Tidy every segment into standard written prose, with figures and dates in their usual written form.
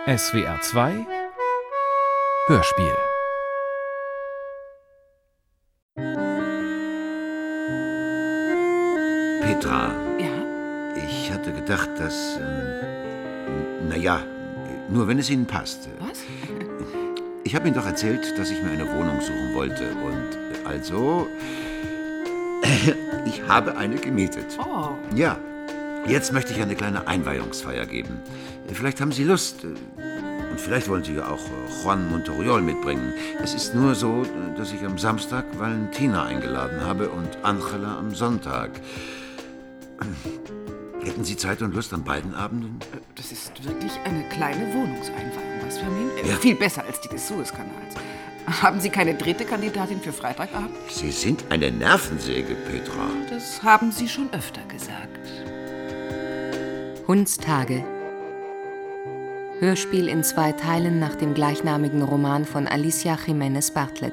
SWR 2 Hörspiel. Petra, Ja? ich hatte gedacht, dass... nur wenn es Ihnen passt. Was? Ich habe Ihnen doch erzählt, dass ich mir eine Wohnung suchen wollte. Und also... ich habe eine gemietet. Oh. Ja, jetzt möchte ich eine kleine Einweihungsfeier geben. Vielleicht haben Sie Lust. Und vielleicht wollen Sie ja auch Juan Montoriol mitbringen. Es ist nur so, dass ich am Samstag Valentina eingeladen habe und Angela am Sonntag. Hätten Sie Zeit und Lust an beiden Abenden? Das ist wirklich eine kleine Wohnungseinweihung, was für mich? Ja. Viel besser als die des Suezkanals. Haben Sie keine dritte Kandidatin für Freitagabend? Sie sind eine Nervensäge, Petra. Das haben Sie schon öfter gesagt. Hundstage. Hörspiel in 2 Teilen nach dem gleichnamigen Roman von Alicia Jiménez Bartlett.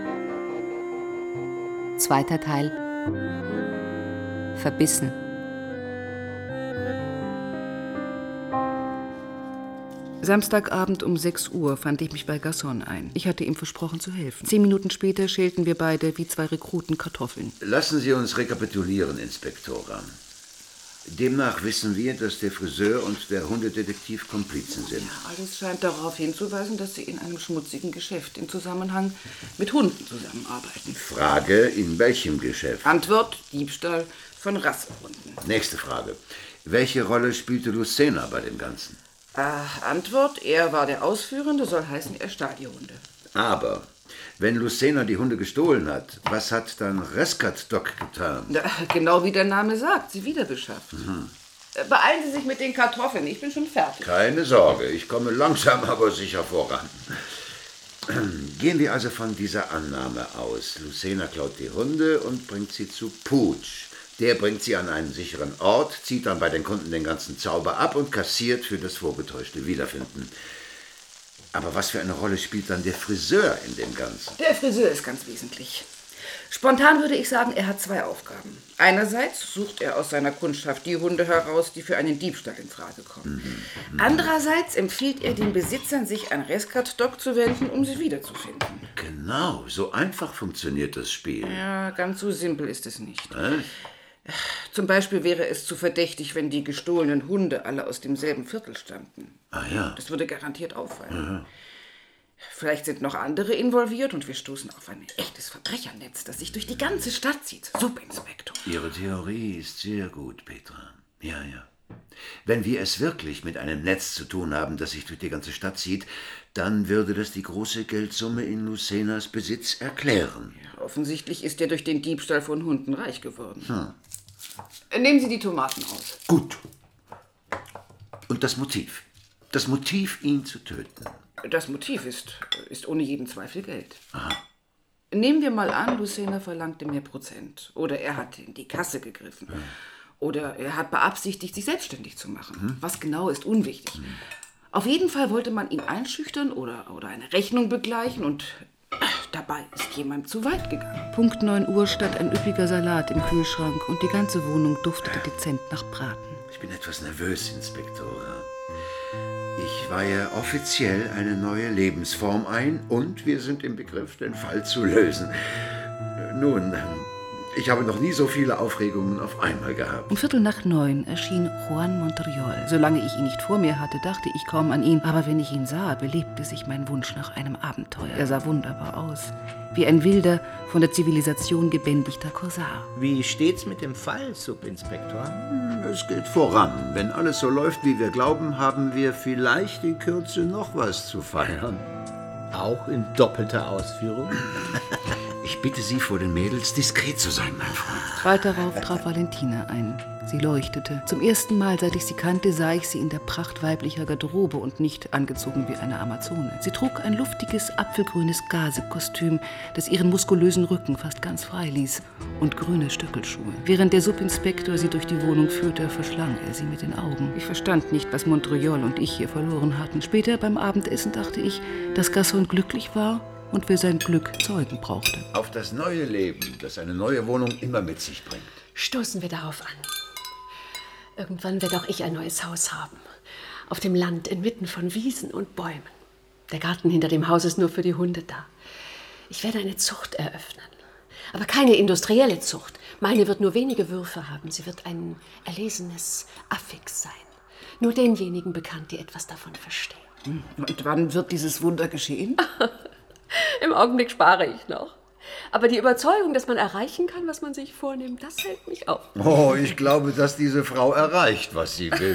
2. Teil. Verbissen. Samstagabend um 6 Uhr fand ich mich bei Gasson ein. Ich hatte ihm versprochen zu helfen. 10 Minuten später schälten wir beide wie 2 Rekruten Kartoffeln. Lassen Sie uns rekapitulieren, Inspektora. Demnach wissen wir, dass der Friseur und der Hundedetektiv Komplizen sind. Ja, alles scheint darauf hinzuweisen, dass Sie in einem schmutzigen Geschäft im Zusammenhang mit Hunden zusammenarbeiten. Frage, in welchem Geschäft? Antwort: Diebstahl von Rassehunden. Nächste Frage. Welche Rolle spielte Lucena bei dem Ganzen? Antwort: Er war der Ausführende, soll heißen, er stahl die Hunde. Aber wenn Lucena die Hunde gestohlen hat, was hat dann Rescat Doc getan? Genau wie der Name sagt, sie wiederbeschafft. Beeilen Sie sich mit den Kartoffeln, ich bin schon fertig. Keine Sorge, ich komme langsam, aber sicher voran. Gehen wir also von dieser Annahme aus. Lucena klaut die Hunde und bringt sie zu Pooch. Der bringt sie an einen sicheren Ort, zieht dann bei den Kunden den ganzen Zauber ab und kassiert für das vorgetäuschte Wiederfinden. Aber was für eine Rolle spielt dann der Friseur in dem Ganzen? Der Friseur ist ganz wesentlich. Spontan würde ich sagen, er hat 2 Aufgaben. Einerseits sucht er aus seiner Kundschaft die Hunde heraus, die für einen Diebstahl in Frage kommen. Andererseits empfiehlt er den Besitzern, sich an Rescat Doc zu wenden, um sie wiederzufinden. Genau, so einfach funktioniert das Spiel. Ja, ganz so simpel ist es nicht. Hä? Zum Beispiel wäre es zu verdächtig, wenn die gestohlenen Hunde alle aus demselben Viertel stammten. Ah ja. Das würde garantiert auffallen. Vielleicht sind noch andere involviert und wir stoßen auf ein echtes Verbrechernetz, das sich durch die ganze Stadt zieht. Subinspektor. Ihre Theorie ist sehr gut, Petra. Ja. Wenn wir es wirklich mit einem Netz zu tun haben, das sich durch die ganze Stadt zieht, dann würde das die große Geldsumme in Lucenas Besitz erklären. Ja, offensichtlich ist er durch den Diebstahl von Hunden reich geworden. Nehmen Sie die Tomaten aus. Gut. Und das Motiv? Das Motiv, ihn zu töten. Das Motiv ist ohne jeden Zweifel Geld. Aha. Nehmen wir mal an, Lucena verlangte mehr Prozent. Oder er hat in die Kasse gegriffen. Oder er hat beabsichtigt, sich selbstständig zu machen. Was genau ist unwichtig. Auf jeden Fall wollte man ihn einschüchtern oder eine Rechnung begleichen und dabei ist jemand zu weit gegangen. Punkt 9 Uhr stand ein üppiger Salat im Kühlschrank und die ganze Wohnung duftete dezent nach Braten. Ich bin etwas nervös, Inspektora. Ich weihe offiziell eine neue Lebensform ein und wir sind im Begriff, den Fall zu lösen. Nun, ich habe noch nie so viele Aufregungen auf einmal gehabt. Um 8:45 erschien Juan Montoriol. Solange ich ihn nicht vor mir hatte, dachte ich kaum an ihn. Aber wenn ich ihn sah, belebte sich mein Wunsch nach einem Abenteuer. Er sah wunderbar aus. Wie ein wilder, von der Zivilisation gebändigter Korsar. Wie steht's mit dem Fall, Subinspektor? Es geht voran. Wenn alles so läuft, wie wir glauben, haben wir vielleicht in Kürze noch was zu feiern. Auch in doppelter Ausführung? Ich bitte Sie, vor den Mädels diskret zu sein, mein Freund. Bald darauf traf Valentina ein. Sie leuchtete. Zum ersten Mal, seit ich sie kannte, sah ich sie in der Pracht weiblicher Garderobe und nicht angezogen wie eine Amazone. Sie trug ein luftiges, apfelgrünes Gaze-Kostüm, das ihren muskulösen Rücken fast ganz frei ließ, und grüne Stöckelschuhe. Während der Subinspektor sie durch die Wohnung führte, verschlang er sie mit den Augen. Ich verstand nicht, was Montoriol und ich hier verloren hatten. Später beim Abendessen dachte ich, dass Gasson glücklich war und für sein Glück Zeugen brauchte. Auf das neue Leben, das eine neue Wohnung immer mit sich bringt. Stoßen wir darauf an. Irgendwann werde auch ich ein neues Haus haben. Auf dem Land, inmitten von Wiesen und Bäumen. Der Garten hinter dem Haus ist nur für die Hunde da. Ich werde eine Zucht eröffnen. Aber keine industrielle Zucht. Meine wird nur wenige Würfe haben. Sie wird ein erlesenes Affix sein. Nur denjenigen bekannt, die etwas davon verstehen. Und wann wird dieses Wunder geschehen? Im Augenblick spare ich noch. Aber die Überzeugung, dass man erreichen kann, was man sich vornimmt, das hält mich auf. Oh, ich glaube, dass diese Frau erreicht, was sie will.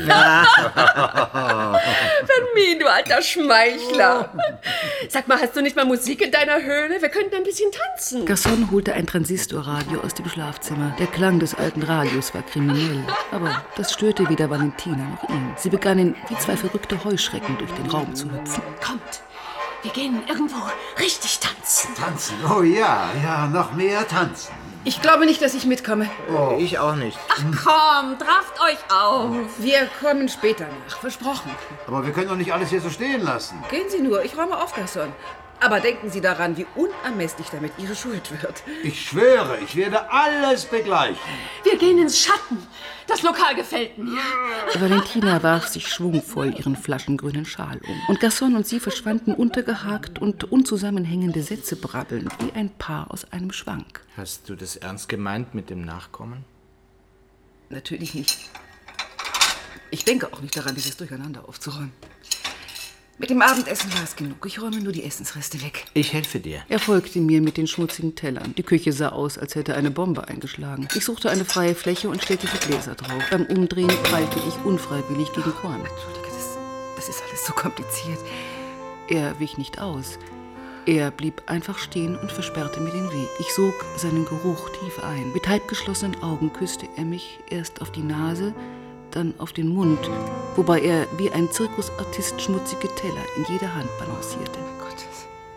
Fermin, du alter Schmeichler. Sag mal, hast du nicht mal Musik in deiner Höhle? Wir könnten ein bisschen tanzen. Gaston holte ein Transistorradio aus dem Schlafzimmer. Der Klang des alten Radios war kriminell. Aber das störte weder Valentina noch ihn. Sie begannen, wie zwei verrückte Heuschrecken, durch den Raum zu hüpfen. Kommt, wir gehen irgendwo richtig tanzen. Tanzen? Oh ja, noch mehr tanzen. Ich glaube nicht, dass ich mitkomme. Oh. Ich auch nicht. Ach komm, rafft euch auf. Wir kommen später nach, versprochen. Aber wir können doch nicht alles hier so stehen lassen. Gehen Sie nur, ich räume auf, Gaston. Aber denken Sie daran, wie unermesslich damit Ihre Schuld wird. Ich schwöre, ich werde alles begleichen. Wir gehen ins Schatten. Das Lokal gefällt mir. Valentina warf sich schwungvoll ihren flaschengrünen Schal um. Und Gaston und sie verschwanden untergehakt und unzusammenhängende Sätze brabbelnd, wie ein Paar aus einem Schwank. Hast du das ernst gemeint mit dem Nachkommen? Natürlich nicht. Ich denke auch nicht daran, dieses Durcheinander aufzuräumen. Mit dem Abendessen war es genug. Ich räume nur die Essensreste weg. Ich helfe dir. Er folgte mir mit den schmutzigen Tellern. Die Küche sah aus, als hätte eine Bombe eingeschlagen. Ich suchte eine freie Fläche und stellte die Gläser drauf. Beim Umdrehen prallte ich unfreiwillig gegen Korn. Entschuldige, das ist alles so kompliziert. Er wich nicht aus. Er blieb einfach stehen und versperrte mir den Weg. Ich sog seinen Geruch tief ein. Mit halb geschlossenen Augen küsste er mich erst auf die Nase, dann auf den Mund, wobei er wie ein Zirkusartist schmutzige Teller in jeder Hand balancierte. Oh Gott,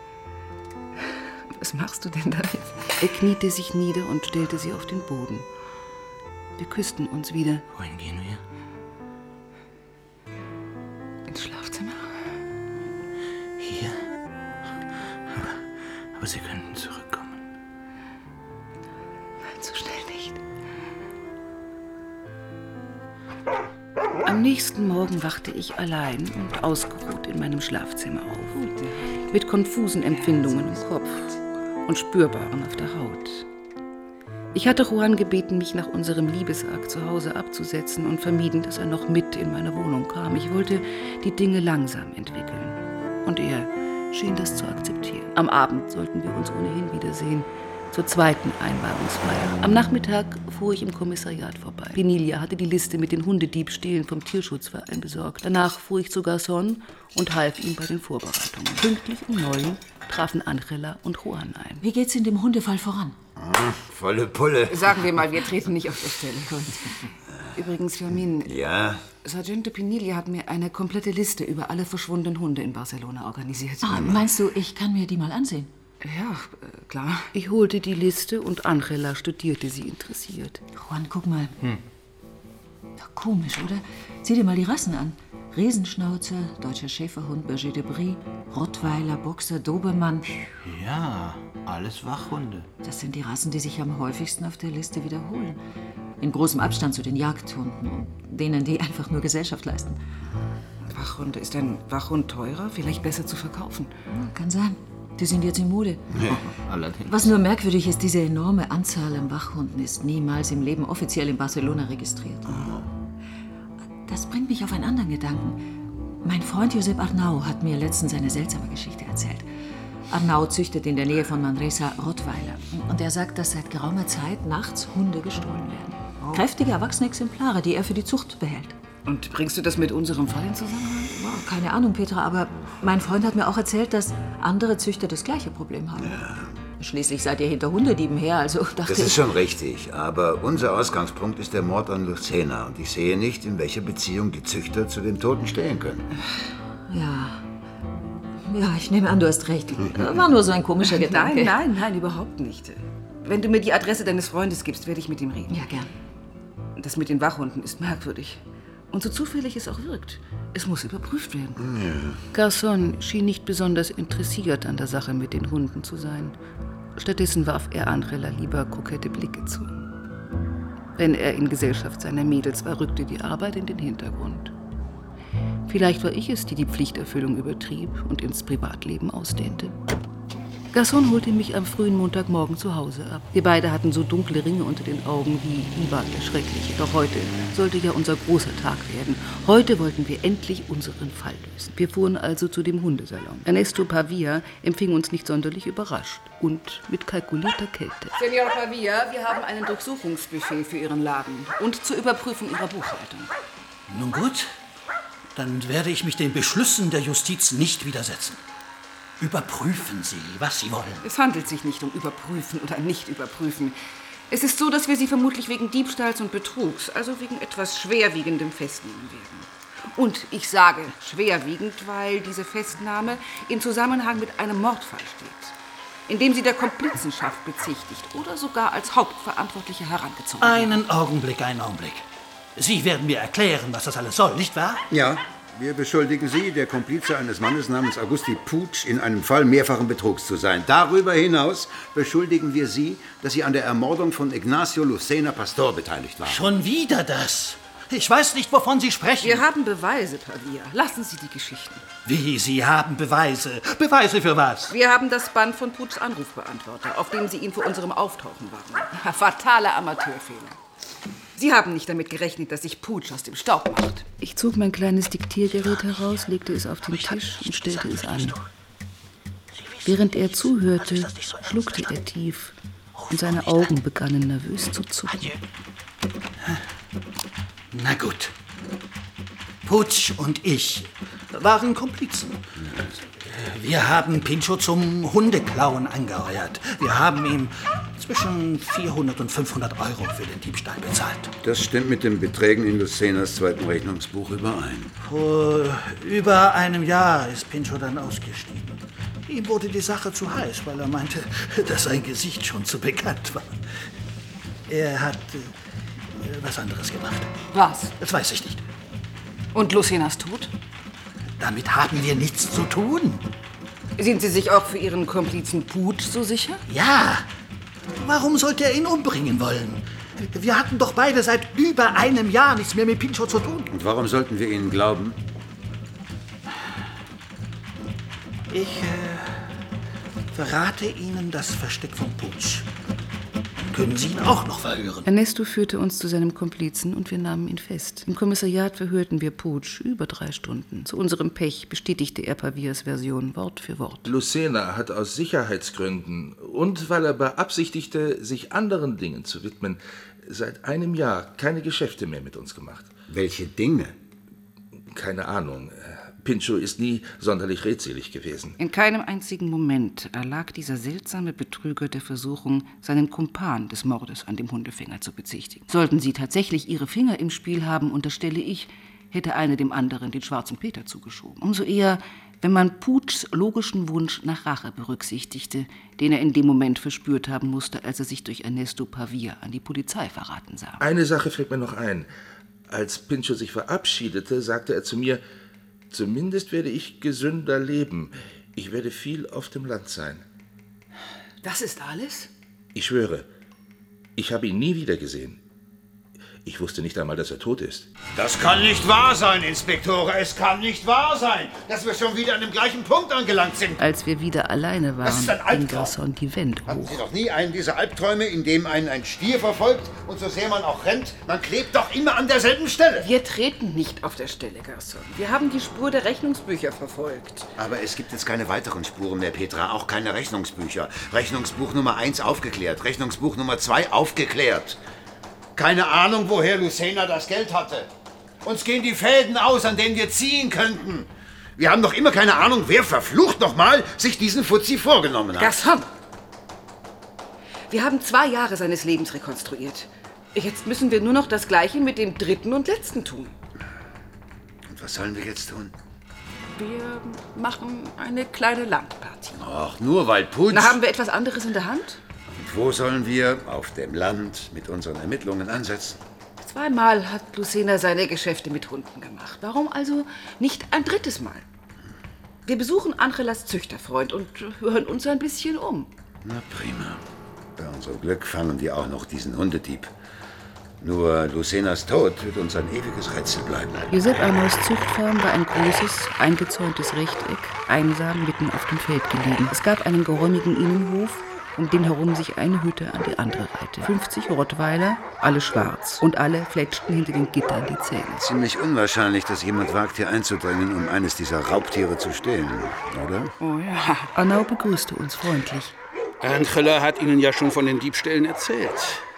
was machst du denn damit? Er kniete sich nieder und stellte sie auf den Boden. Wir küssten uns wieder. Wohin gehen wir? Ins Schlafzimmer? Hier? Aber Sie könnten zurückkommen. Nein, so schnell nicht. Am nächsten Morgen wachte ich allein und ausgeruht in meinem Schlafzimmer auf. Mit konfusen Empfindungen im Kopf und spürbaren auf der Haut. Ich hatte Juan gebeten, mich nach unserem Liebesakt zu Hause abzusetzen und vermieden, dass er noch mit in meine Wohnung kam. Ich wollte die Dinge langsam entwickeln. Und er schien das zu akzeptieren. Am Abend sollten wir uns ohnehin wiedersehen. Zur zweiten Einweihungsfeier. Am Nachmittag fuhr ich im Kommissariat vorbei. Penilia hatte die Liste mit den Hundediebstählen vom Tierschutzverein besorgt. Danach fuhr ich zu Gaston und half ihm bei den Vorbereitungen. Pünktlich um 9 trafen Angela und Juan ein. Wie geht's in dem Hundefall voran? Volle Pulle. Sagen wir mal, wir treten nicht auf der Stelle. Übrigens, Fermin. Ja? Sergeante Penilia hat mir eine komplette Liste über alle verschwundenen Hunde in Barcelona organisiert. Ah, meinst du, ich kann mir die mal ansehen? Ja, klar. Ich holte die Liste und Angela studierte sie interessiert. Juan, guck mal. Ja, komisch, oder? Sieh dir mal die Rassen an. Riesenschnauzer, deutscher Schäferhund, Berger de Brie, Rottweiler, Boxer, Dobermann. Ja, alles Wachhunde. Das sind die Rassen, die sich am häufigsten auf der Liste wiederholen. In großem Abstand zu den Jagdhunden und denen, die einfach nur Gesellschaft leisten. Wachhunde. Ist ein Wachhund teurer? Vielleicht besser zu verkaufen? Kann sein. Die sind jetzt in Mode. Ja, allerdings. Was nur merkwürdig ist, diese enorme Anzahl an Wachhunden ist niemals im Leben offiziell in Barcelona registriert. Das bringt mich auf einen anderen Gedanken. Mein Freund Josep Arnau hat mir letztens eine seltsame Geschichte erzählt. Arnau züchtet in der Nähe von Manresa Rottweiler. Und er sagt, dass seit geraumer Zeit nachts Hunde gestohlen werden. Kräftige, erwachsene Exemplare, die er für die Zucht behält. Und bringst du das mit unserem Fall in Zusammenhang? Keine Ahnung, Petra, aber mein Freund hat mir auch erzählt, dass andere Züchter das gleiche Problem haben. Ja. Schließlich seid ihr hinter Hundedieben her, also dachte ich... Das ist schon richtig, aber unser Ausgangspunkt ist der Mord an Lucena und ich sehe nicht, in welcher Beziehung die Züchter zu dem Toten stehen können. Ja, ich nehme an, du hast recht. War nur so ein komischer Gedanke. Nein, überhaupt nicht. Wenn du mir die Adresse deines Freundes gibst, werde ich mit ihm reden. Ja, gern. Das mit den Wachhunden ist merkwürdig. Und so zufällig es auch wirkt. Es muss überprüft werden. Ja. Garçon schien nicht besonders interessiert an der Sache mit den Hunden zu sein. Stattdessen warf er Angela lieber kokette Blicke zu. Wenn er in Gesellschaft seiner Mädels war, rückte die Arbeit in den Hintergrund. Vielleicht war ich es, die Pflichterfüllung übertrieb und ins Privatleben ausdehnte. Gaston holte mich am frühen Montagmorgen zu Hause ab. Wir beide hatten so dunkle Ringe unter den Augen wie Ivan der Schreckliche. Doch heute sollte ja unser großer Tag werden. Heute wollten wir endlich unseren Fall lösen. Wir fuhren also zu dem Hundesalon. Ernesto Pavia empfing uns nicht sonderlich überrascht und mit kalkulierter Kälte. Senor Pavia, wir haben einen Durchsuchungsbefehl für Ihren Laden und zur Überprüfung Ihrer Buchhaltung. Nun gut, dann werde ich mich den Beschlüssen der Justiz nicht widersetzen. Überprüfen Sie, was Sie wollen. Es handelt sich nicht um Überprüfen oder nicht überprüfen. Es ist so, dass wir Sie vermutlich wegen Diebstahls und Betrugs, also wegen etwas Schwerwiegendem festnehmen werden. Und ich sage schwerwiegend, weil diese Festnahme in Zusammenhang mit einem Mordfall steht, in dem Sie der Komplizenschaft bezichtigt oder sogar als Hauptverantwortliche herangezogen werden. Einen Augenblick. Sie werden mir erklären, was das alles soll, nicht wahr? Ja, wir beschuldigen Sie, der Komplize eines Mannes namens Augusti Puig in einem Fall mehrfachen Betrugs zu sein. Darüber hinaus beschuldigen wir Sie, dass Sie an der Ermordung von Ignacio Lucena Pastor beteiligt waren. Schon wieder das? Ich weiß nicht, wovon Sie sprechen. Wir haben Beweise, Pavia. Lassen Sie die Geschichten. Wie, Sie haben Beweise? Beweise für was? Wir haben das Band von Puigs Anrufbeantworter, auf dem Sie ihn vor unserem Auftauchen waren. Fataler Amateurfehler. Sie haben nicht damit gerechnet, dass sich Puig aus dem Staub macht. Ich zog mein kleines Diktiergerät heraus, legte es auf den Tisch und stellte es an. Während er zuhörte, schluckte er tief und seine Augen begannen nervös zu zucken. Na gut. Puig und ich waren Komplizen. Wir haben Pincho zum Hundeklauen angeheuert. Wir haben ihm zwischen 400 und 500 Euro für den Diebstahl bezahlt. Das stimmt mit den Beträgen in Lucenas zweiten Rechnungsbuch überein. Vor über einem Jahr ist Pincho dann ausgestiegen. Ihm wurde die Sache zu heiß, weil er meinte, dass sein Gesicht schon zu bekannt war. Er hat was anderes gemacht. Was? Das weiß ich nicht. Und Lucenas Tod? Damit haben wir nichts zu tun. Sind Sie sich auch für Ihren Komplizen Puig so sicher? Ja. Warum sollte er ihn umbringen wollen? Wir hatten doch beide seit über einem Jahr nichts mehr mit Pincho zu tun. Und warum sollten wir Ihnen glauben? Ich verrate Ihnen das Versteck von Puig. Können Sie ihn auch noch verhören? Ernesto führte uns zu seinem Komplizen und wir nahmen ihn fest. Im Kommissariat verhörten wir Puig über 3 Stunden. Zu unserem Pech bestätigte er Pavias Version Wort für Wort. Lucena hat aus Sicherheitsgründen und weil er beabsichtigte, sich anderen Dingen zu widmen, seit einem Jahr keine Geschäfte mehr mit uns gemacht. Welche Dinge? Keine Ahnung. Pincho ist nie sonderlich redselig gewesen. In keinem einzigen Moment erlag dieser seltsame Betrüger der Versuchung, seinen Kumpan des Mordes an dem Hundefänger zu bezichtigen. Sollten sie tatsächlich ihre Finger im Spiel haben, unterstelle ich, hätte einer dem anderen den schwarzen Peter zugeschoben. Umso eher, wenn man Puigs logischen Wunsch nach Rache berücksichtigte, den er in dem Moment verspürt haben musste, als er sich durch Ernesto Pavia an die Polizei verraten sah. Eine Sache fällt mir noch ein. Als Pincho sich verabschiedete, sagte er zu mir, zumindest werde ich gesünder leben. Ich werde viel auf dem Land sein. Das ist alles? Ich schwöre, ich habe ihn nie wieder gesehen. Ich wusste nicht einmal, dass er tot ist. Das kann nicht wahr sein, Inspektore. Es kann nicht wahr sein, dass wir schon wieder an dem gleichen Punkt angelangt sind. Als wir wieder alleine waren, ging Gaston die Wände Hatten Sie hoch. noch nie einen dieser Albträume, in dem einen ein Stier verfolgt und so sehr man auch rennt, man klebt doch immer an derselben Stelle? Wir treten nicht auf der Stelle, Gaston. Wir haben die Spur der Rechnungsbücher verfolgt. Aber es gibt jetzt keine weiteren Spuren mehr, Petra. Auch keine Rechnungsbücher. Rechnungsbuch Nummer 1 aufgeklärt. Rechnungsbuch Nummer 2 aufgeklärt. Keine Ahnung, woher Lucena das Geld hatte. Uns gehen die Fäden aus, an denen wir ziehen könnten. Wir haben noch immer keine Ahnung, wer verflucht nochmal sich diesen Fuzzi vorgenommen hat. Gaston! Wir haben 2 Jahre seines Lebens rekonstruiert. Jetzt müssen wir nur noch das Gleiche mit dem 3. und letzten tun. Und was sollen wir jetzt tun? Wir machen eine kleine Landpartie. Ach, nur weil Puig... Na, haben wir etwas anderes in der Hand? Und wo sollen wir auf dem Land mit unseren Ermittlungen ansetzen? 2-mal hat Lucena seine Geschäfte mit Hunden gemacht. Warum also nicht ein 3. Mal? Wir besuchen Angelas Züchterfreund und hören uns ein bisschen um. Na prima. Bei unserem Glück fangen wir auch noch diesen Hundedieb. Nur Lucenas Tod wird uns ein ewiges Rätsel bleiben. Josep Arnaus Zuchtfarm war ein großes, eingezäuntes Rechteck, einsam mitten auf dem Feld gelegen. Es gab einen geräumigen Innenhof, um den herum sich eine Hütte an die andere reihte. 50 Rottweiler, alle schwarz. Und alle fletschten hinter den Gittern die Zähne. Ziemlich unwahrscheinlich, dass jemand wagt, hier einzudringen, um eines dieser Raubtiere zu stehlen, oder? Oh ja. Arnau begrüßte uns freundlich. Angela hat Ihnen ja schon von den Diebstählen erzählt.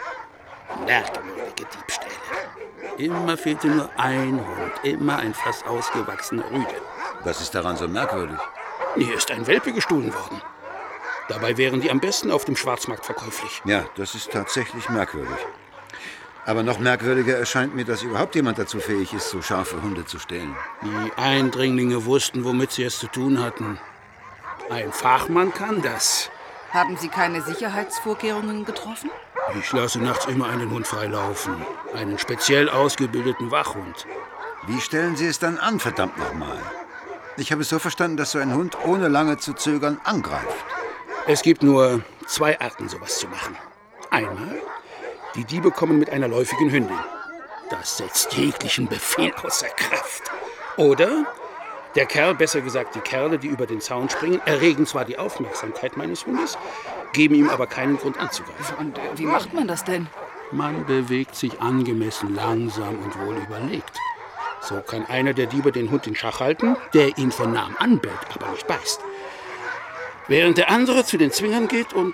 Merkwürdige Diebstähle. Immer fehlte nur ein Hund, immer ein fast ausgewachsener Rüde. Was ist daran so merkwürdig? Hier ist ein Welpe gestohlen worden. Dabei wären die am besten auf dem Schwarzmarkt verkäuflich. Ja, das ist tatsächlich merkwürdig. Aber noch merkwürdiger erscheint mir, dass überhaupt jemand dazu fähig ist, so scharfe Hunde zu stehlen. Die Eindringlinge wussten, womit sie es zu tun hatten. Ein Fachmann kann das. Haben Sie keine Sicherheitsvorkehrungen getroffen? Ich lasse nachts immer einen Hund freilaufen. Einen speziell ausgebildeten Wachhund. Wie stellen Sie es dann an, verdammt nochmal? Ich habe es so verstanden, dass so ein Hund ohne lange zu zögern angreift. Es gibt nur 2 Arten, sowas zu machen. Einmal, die Diebe kommen mit einer läufigen Hündin. Das setzt jeglichen Befehl außer Kraft. Oder der Kerl, besser gesagt die Kerle, die über den Zaun springen, erregen zwar die Aufmerksamkeit meines Hundes, geben ihm aber keinen Grund anzugreifen. Und wie macht man das denn? Man bewegt sich angemessen langsam und wohl überlegt. So kann einer der Diebe den Hund in Schach halten, der ihn von nahem anbellt, aber nicht beißt. Während der andere zu den Zwingern geht und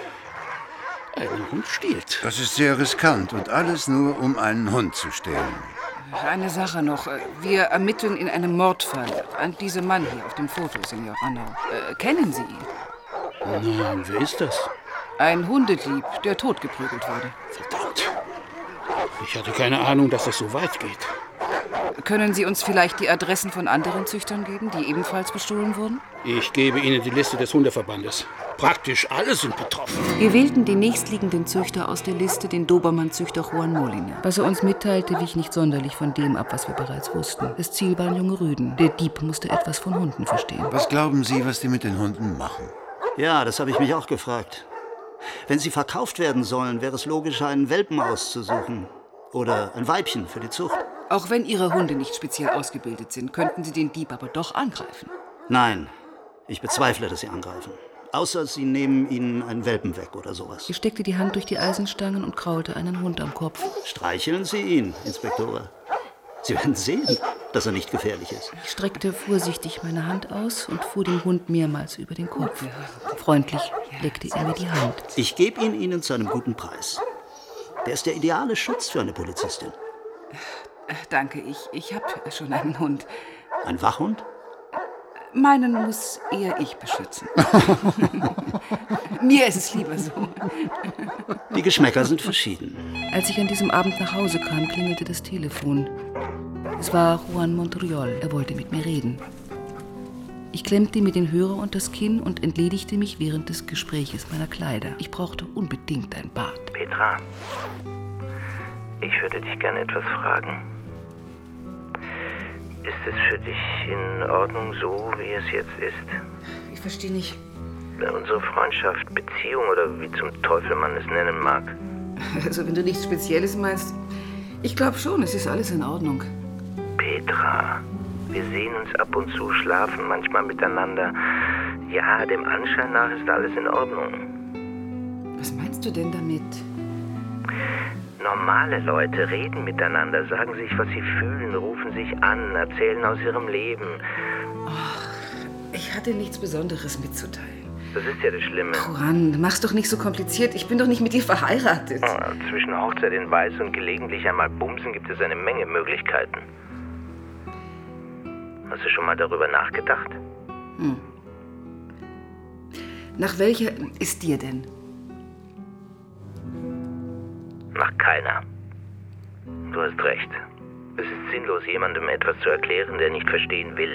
einen Hund stiehlt. Das ist sehr riskant und alles nur, um einen Hund zu stehlen. Eine Sache noch. Wir ermitteln in einem Mordfall an diesem Mann hier auf dem Foto, Senor Arnau. Kennen Sie ihn? Nein, wer ist das? Ein Hundedieb, der totgeprügelt wurde. Verdammt. Ich hatte keine Ahnung, dass es so weit geht. Können Sie uns vielleicht die Adressen von anderen Züchtern geben, die ebenfalls bestohlen wurden? Ich gebe Ihnen die Liste des Hundeverbandes. Praktisch alle sind betroffen. Wir wählten den nächstliegenden Züchter aus der Liste, den Dobermann-Züchter Juan Molina. Was er uns mitteilte, wich nicht sonderlich von dem ab, was wir bereits wussten. Das Ziel waren junge Rüden. Der Dieb musste etwas von Hunden verstehen. Was glauben Sie, was die mit den Hunden machen? Ja, das habe ich mich auch gefragt. Wenn sie verkauft werden sollen, wäre es logischer, einen Welpen auszusuchen. Oder ein Weibchen für die Zucht. Auch wenn Ihre Hunde nicht speziell ausgebildet sind, könnten Sie den Dieb aber doch angreifen. Nein, ich bezweifle, dass sie angreifen. Außer sie nehmen ihnen einen Welpen weg oder sowas. Sie steckte die Hand durch die Eisenstangen und kraulte einen Hund am Kopf. Streicheln Sie ihn, Inspektor. Sie werden sehen, dass er nicht gefährlich ist. Ich streckte vorsichtig meine Hand aus und fuhr dem Hund mehrmals über den Kopf. Freundlich legte er mir die Hand. Ich gebe ihn Ihnen zu einem guten Preis. Der ist der ideale Schutz für eine Polizistin. Danke, ich habe schon einen Hund. Ein Wachhund? Meinen muss eher ich beschützen. Mir ist es lieber so. Die Geschmäcker sind verschieden. Als ich an diesem Abend nach Hause kam, klingelte das Telefon. Es war Juan Montoriol. Er wollte mit mir reden. Ich klemmte mir den Hörer unter das Kinn und entledigte mich während des Gespräches meiner Kleider. Ich brauchte unbedingt ein Bad. Petra, ich würde dich gerne etwas fragen. Ist es für dich in Ordnung so, wie es jetzt ist? Ich verstehe nicht. Unsere Freundschaft, Beziehung oder wie zum Teufel man es nennen mag. Also wenn du nichts Spezielles meinst, ich glaube schon, es ist alles in Ordnung. Petra, wir sehen uns ab und zu, schlafen manchmal miteinander. Ja, dem Anschein nach ist alles in Ordnung. Was meinst du denn damit? Normale Leute reden miteinander, sagen sich, was sie fühlen, rufen sich an, erzählen aus ihrem Leben. Ach, ich hatte nichts Besonderes mitzuteilen. Das ist ja das Schlimme. Juan, mach's doch nicht so kompliziert. Ich bin doch nicht mit dir verheiratet. Oh, zwischen Hochzeit in Weiß und gelegentlich einmal Bumsen gibt es eine Menge Möglichkeiten. Hast du schon mal darüber nachgedacht? Nach welcher ist dir denn? Nach keiner. Du hast recht. Es ist sinnlos, jemandem etwas zu erklären, der nicht verstehen will.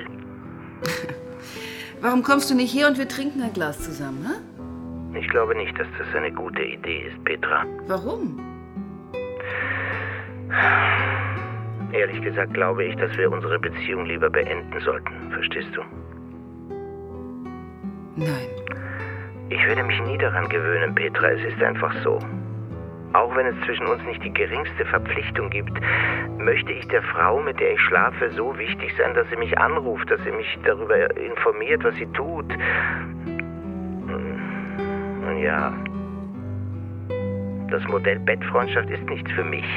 Warum kommst du nicht her und wir trinken ein Glas zusammen, hä? Ich glaube nicht, dass das eine gute Idee ist, Petra. Warum? Ehrlich gesagt glaube ich, dass wir unsere Beziehung lieber beenden sollten. Verstehst du? Nein. Ich werde mich nie daran gewöhnen, Petra. Es ist einfach so. Auch wenn es zwischen uns nicht die geringste Verpflichtung gibt, möchte ich der Frau, mit der ich schlafe, so wichtig sein, dass sie mich anruft, dass sie mich darüber informiert, was sie tut. Nun ja, das Modell Bettfreundschaft ist nichts für mich.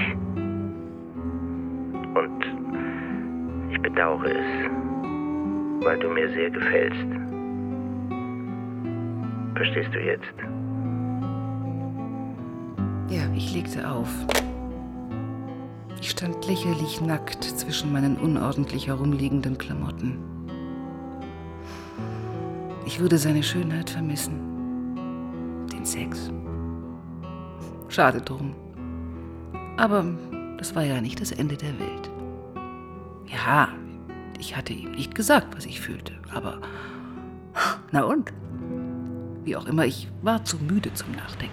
Und ich bedauere es, weil du mir sehr gefällst. Verstehst du jetzt? Ja, ich legte auf. Ich stand lächerlich nackt zwischen meinen unordentlich herumliegenden Klamotten. Ich würde seine Schönheit vermissen. Den Sex. Schade drum. Aber das war ja nicht das Ende der Welt. Ja, ich hatte ihm nicht gesagt, was ich fühlte, aber na und? Wie auch immer, ich war zu müde zum Nachdenken.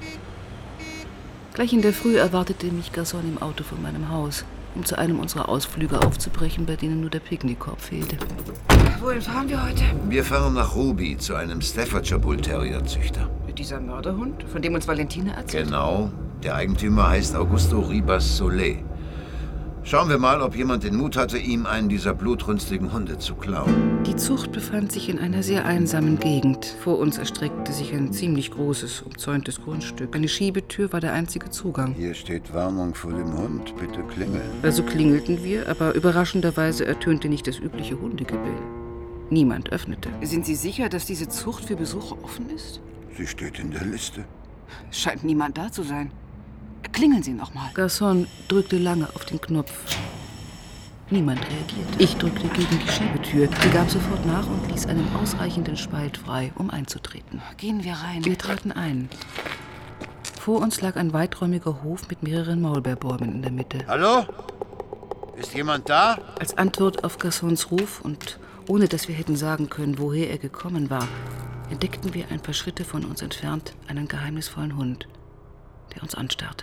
Gleich in der Früh erwartete mich Garçon im Auto vor meinem Haus, um zu einem unserer Ausflüge aufzubrechen, bei denen nur der Picknickkorb fehlte. Wohin fahren wir heute? Wir fahren nach Ruby zu einem Staffordshire Bull Terrier Züchter. Dieser Mörderhund, von dem uns Valentina erzählt? Genau. Der Eigentümer heißt Augusto Ribas Solé. Schauen wir mal, ob jemand den Mut hatte, ihm einen dieser blutrünstigen Hunde zu klauen. Die Zucht befand sich in einer sehr einsamen Gegend. Vor uns erstreckte sich ein ziemlich großes, umzäuntes Grundstück. Eine Schiebetür war der einzige Zugang. Hier steht Warnung vor dem Hund. Bitte klingeln. Also klingelten wir, aber überraschenderweise ertönte nicht das übliche Hundegebell. Niemand öffnete. Sind Sie sicher, dass diese Zucht für Besucher offen ist? Sie steht in der Liste. Es scheint niemand da zu sein. Klingeln Sie noch mal. Garçon drückte lange auf den Knopf. Niemand reagierte. Ich drückte gegen die Schiebetür. Sie gab sofort nach und ließ einen ausreichenden Spalt frei, um einzutreten. Gehen wir rein. Wir traten ein. Vor uns lag ein weiträumiger Hof mit mehreren Maulbeerbäumen in der Mitte. Hallo? Ist jemand da? Als Antwort auf Garçons Ruf und ohne dass wir hätten sagen können, woher er gekommen war, entdeckten wir ein paar Schritte von uns entfernt einen geheimnisvollen Hund, der uns anstarrte.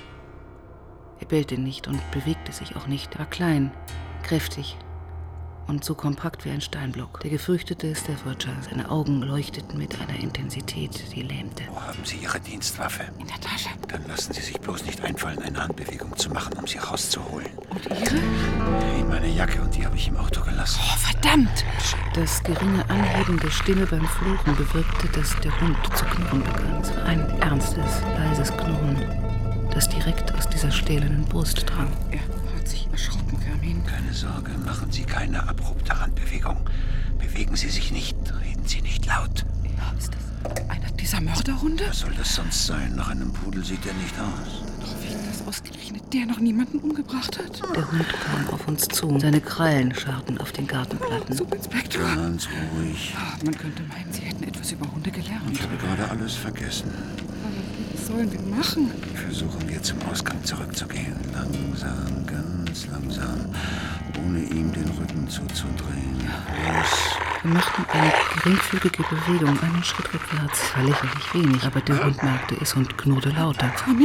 Er bellte nicht und bewegte sich auch nicht. Er war klein, kräftig und so kompakt wie ein Steinblock. Der gefürchtete Staffordshire. Seine Augen leuchteten mit einer Intensität, die lähmte. Wo haben Sie Ihre Dienstwaffe? In der Tasche. Dann lassen Sie sich bloß nicht einfallen, eine Handbewegung zu machen, um sie rauszuholen. Und Ihre? In meine Jacke, und die habe ich im Auto gelassen. Oh, verdammt! Das geringe Anheben der Stimme beim Fluchen bewirkte, dass der Hund zu knurren begann. Es war ein ernstes, leises Knurren, das direkt aus dieser stählernen Brust drang. Er hat sich erschrocken, Carmin. Keine Sorge, machen Sie keine abrupte Handbewegung. Bewegen Sie sich nicht, reden Sie nicht laut. Ja, ist das einer dieser Mörderhunde? Was soll das sonst sein? Nach einem Pudel sieht er nicht aus. Dann hoffe ich, dass ausgerechnet der noch niemanden umgebracht hat. Der Hund kam auf uns zu. Seine Krallen scharrten auf den Gartenplatten. Subinspektor. Ganz ruhig. Man könnte meinen, Sie hätten etwas über Hunde gelernt. Ich habe gerade alles vergessen. Was sollen wir machen? Versuchen wir zum Ausgang zurückzugehen. Langsam, ganz langsam. Ohne ihm den Rücken zuzudrehen. Los. Wir machten eine geringfügige Bewegung, einen Schritt rückwärts. Es war lächerlich wenig, aber der Hund merkte es und knurrte lauter. Carmin!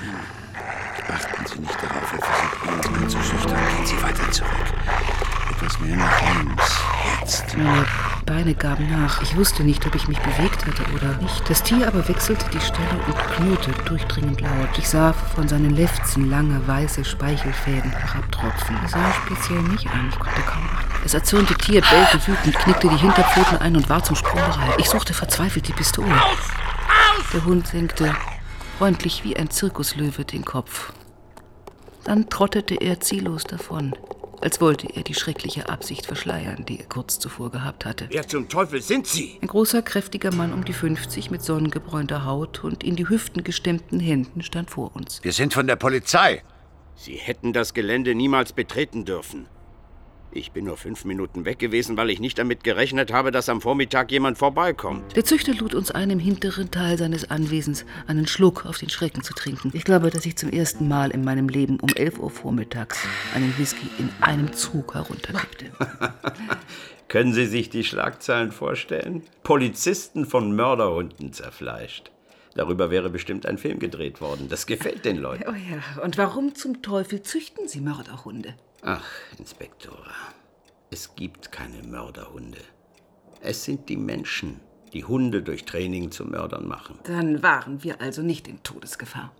Achten Sie nicht darauf, er versucht ihn einzuschüchtern. Gehen Sie weiter zurück. Etwas mehr nach links. Jetzt. Meine Beine gaben nach. Ich wusste nicht, ob ich mich bewegt hatte oder nicht. Das Tier aber wechselte die Stelle und knurrte durchdringend laut. Ich sah von seinen Lefzen lange, weiße Speichelfäden herabtropfen. Er sah speziell mich an. Ich konnte kaum atmen. Das erzürnte Tier bellte wütend, knickte die Hinterpfoten ein und war zum Sprung bereit. Ich suchte verzweifelt die Pistole. Der Hund senkte, freundlich wie ein Zirkuslöwe, den Kopf. Dann trottete er ziellos davon, als wollte er die schreckliche Absicht verschleiern, die er kurz zuvor gehabt hatte. Wer zum Teufel sind Sie? Ein großer, kräftiger Mann um die 50 mit sonnengebräunter Haut und in die Hüften gestemmten Händen stand vor uns. Wir sind von der Polizei. Sie hätten das Gelände niemals betreten dürfen. Ich bin nur 5 Minuten weg gewesen, weil ich nicht damit gerechnet habe, dass am Vormittag jemand vorbeikommt. Der Züchter lud uns ein, im hinteren Teil seines Anwesens einen Schluck auf den Schrecken zu trinken. Ich glaube, dass ich zum ersten Mal in meinem Leben um 11 Uhr vormittags einen Whisky in einem Zug herunterkippte. Können Sie sich die Schlagzeilen vorstellen? Polizisten von Mörderhunden zerfleischt. Darüber wäre bestimmt ein Film gedreht worden. Das gefällt den Leuten. Oh ja, und warum zum Teufel züchten Sie Mörderhunde? Ach, Inspektora, es gibt keine Mörderhunde. Es sind die Menschen, die Hunde durch Training zu Mördern machen. Dann waren wir also nicht in Todesgefahr.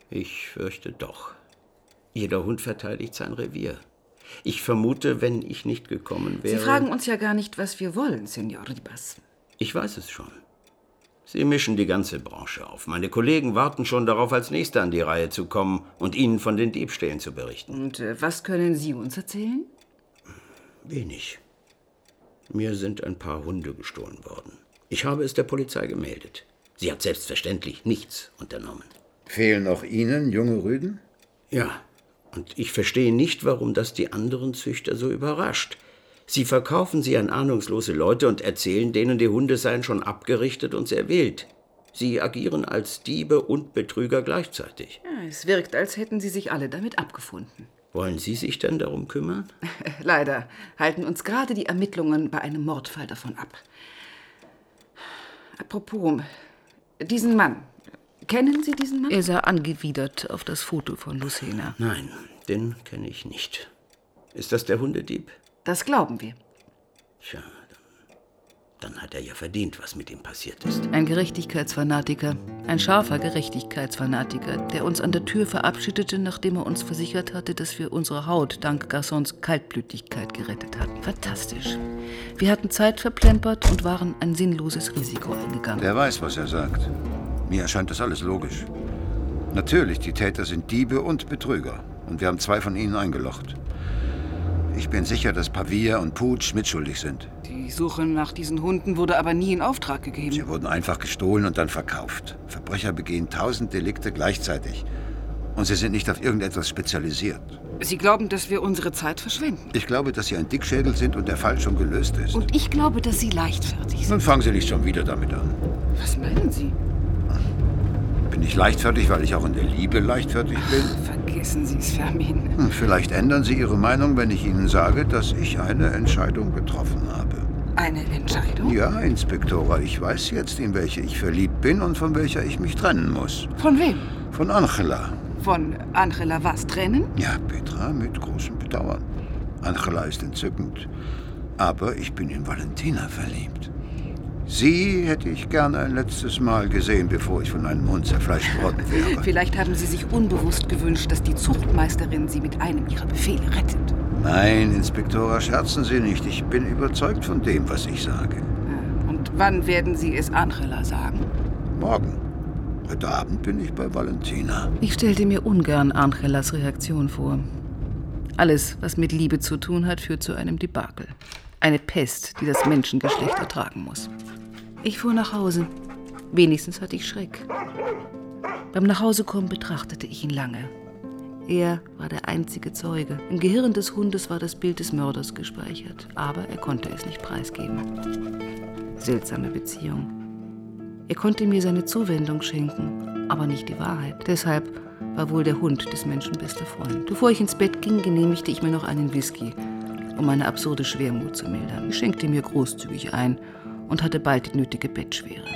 Ich fürchte doch. Jeder Hund verteidigt sein Revier. Ich vermute, wenn ich nicht gekommen wäre... Sie fragen uns ja gar nicht, was wir wollen, Senor Ribas. Ich weiß es schon. Sie mischen die ganze Branche auf. Meine Kollegen warten schon darauf, als Nächster an die Reihe zu kommen und Ihnen von den Diebstählen zu berichten. Und was können Sie uns erzählen? Wenig. Mir sind ein paar Hunde gestohlen worden. Ich habe es der Polizei gemeldet. Sie hat selbstverständlich nichts unternommen. Fehlen auch Ihnen junge Rüden? Ja, und ich verstehe nicht, warum das die anderen Züchter so überrascht. Sie verkaufen sie an ahnungslose Leute und erzählen denen, die Hunde seien schon abgerichtet und sehr wild. Sie agieren als Diebe und Betrüger gleichzeitig. Ja, es wirkt, als hätten Sie sich alle damit abgefunden. Wollen Sie sich denn darum kümmern? Leider halten uns gerade die Ermittlungen bei einem Mordfall davon ab. Apropos, diesen Mann. Kennen Sie diesen Mann? Er sah angewidert auf das Foto von Lucena. Nein, den kenne ich nicht. Ist das der Hundedieb? Das glauben wir. Tja, dann hat er ja verdient, was mit ihm passiert ist. Ein Gerechtigkeitsfanatiker, ein scharfer Gerechtigkeitsfanatiker, der uns an der Tür verabschiedete, nachdem er uns versichert hatte, dass wir unsere Haut dank Garçons Kaltblütigkeit gerettet hatten. Fantastisch. Wir hatten Zeit verplempert und waren ein sinnloses Risiko eingegangen. Der weiß, was er sagt. Mir erscheint das alles logisch. Natürlich, die Täter sind Diebe und Betrüger. Und wir haben 2 von ihnen eingelocht. Ich bin sicher, dass Pavia und Puig mitschuldig sind. Die Suche nach diesen Hunden wurde aber nie in Auftrag gegeben. Sie wurden einfach gestohlen und dann verkauft. Verbrecher begehen 1000 Delikte gleichzeitig. Und sie sind nicht auf irgendetwas spezialisiert. Sie glauben, dass wir unsere Zeit verschwenden? Ich glaube, dass Sie ein Dickschädel sind und der Fall schon gelöst ist. Und ich glaube, dass Sie leichtfertig sind. Nun fangen Sie nicht schon wieder damit an. Was meinen Sie? Bin ich leichtfertig, weil ich auch in der Liebe leichtfertig bin? Vergessen Sie es, Fermin. Vielleicht ändern Sie Ihre Meinung, wenn ich Ihnen sage, dass ich eine Entscheidung getroffen habe. Eine Entscheidung? Ja, Inspektora, ich weiß jetzt, in welche ich verliebt bin und von welcher ich mich trennen muss. Von wem? Von Angela. Von Angela was trennen? Ja, Petra, mit großem Bedauern. Angela ist entzückend. Aber ich bin in Valentina verliebt. Sie hätte ich gerne ein letztes Mal gesehen, bevor ich von einem Hund zerfleischt worden wäre. Vielleicht haben Sie sich unbewusst gewünscht, dass die Zuchtmeisterin Sie mit einem Ihrer Befehle rettet. Nein, Inspektora, scherzen Sie nicht. Ich bin überzeugt von dem, was ich sage. Und wann werden Sie es Angela sagen? Morgen. Heute Abend bin ich bei Valentina. Ich stellte mir ungern Angelas Reaktion vor. Alles, was mit Liebe zu tun hat, führt zu einem Debakel. Eine Pest, die das Menschengeschlecht ertragen muss. Ich fuhr nach Hause. Wenigstens hatte ich Schreck. Beim Nachhausekommen betrachtete ich ihn lange. Er war der einzige Zeuge. Im Gehirn des Hundes war das Bild des Mörders gespeichert, aber er konnte es nicht preisgeben. Seltsame Beziehung. Er konnte mir seine Zuwendung schenken, aber nicht die Wahrheit. Deshalb war wohl der Hund des Menschen bester Freund. Bevor ich ins Bett ging, genehmigte ich mir noch einen Whisky, um meine absurde Schwermut zu mildern. Ich schenkte mir großzügig ein und hatte bald die nötige Bettschwere.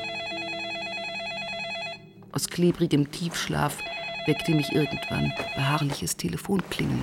Aus klebrigem Tiefschlaf weckte mich irgendwann beharrliches Telefonklingeln.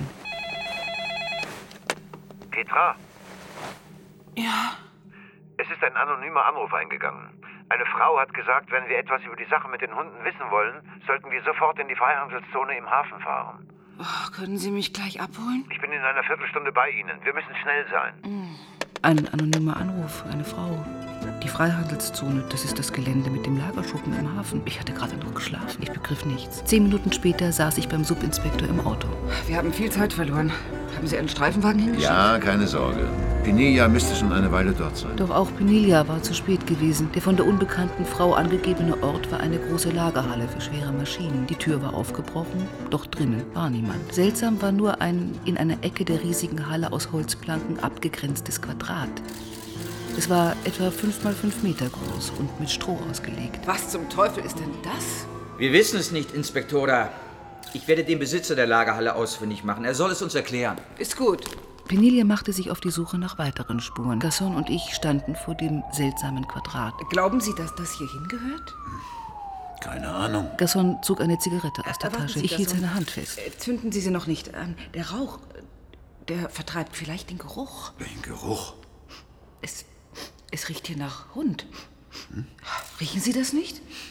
Petra? Ja? Es ist ein anonymer Anruf eingegangen. Eine Frau hat gesagt, wenn wir etwas über die Sache mit den Hunden wissen wollen, sollten wir sofort in die Freihandelszone im Hafen fahren. Oh, können Sie mich gleich abholen? Ich bin in einer Viertelstunde bei Ihnen. Wir müssen schnell sein. Ein anonymer Anruf, eine Frau. Die Freihandelszone, das ist das Gelände mit dem Lagerschuppen im Hafen. Ich hatte gerade noch geschlafen, ich begriff nichts. 10 Minuten später saß ich beim Subinspektor im Auto. Wir haben viel Zeit verloren. Haben Sie einen Streifenwagen hingeschickt? Ja, keine Sorge. Pinilla müsste schon eine Weile dort sein. Doch auch Pinilla war zu spät gewesen. Der von der unbekannten Frau angegebene Ort war eine große Lagerhalle für schwere Maschinen. Die Tür war aufgebrochen, doch drinnen war niemand. Seltsam war nur ein in einer Ecke der riesigen Halle aus Holzplanken abgegrenztes Quadrat. Es war etwa 5 mal 5 Meter groß und mit Stroh ausgelegt. Was zum Teufel ist denn das? Wir wissen es nicht, Inspektora. Ich werde den Besitzer der Lagerhalle ausfindig machen. Er soll es uns erklären. Ist gut. Pinilla machte sich auf die Suche nach weiteren Spuren. Garçon und ich standen vor dem seltsamen Quadrat. Glauben Sie, dass das hier hingehört? Keine Ahnung. Garçon zog eine Zigarette aus der Warten Tasche. Sie, Ich hielt Garçon. seine Hand fest. Zünden Sie sie noch nicht an. Der Rauch, der vertreibt vielleicht den Geruch. Welchen Geruch? Es riecht hier nach Hund. Riechen Sie das nicht?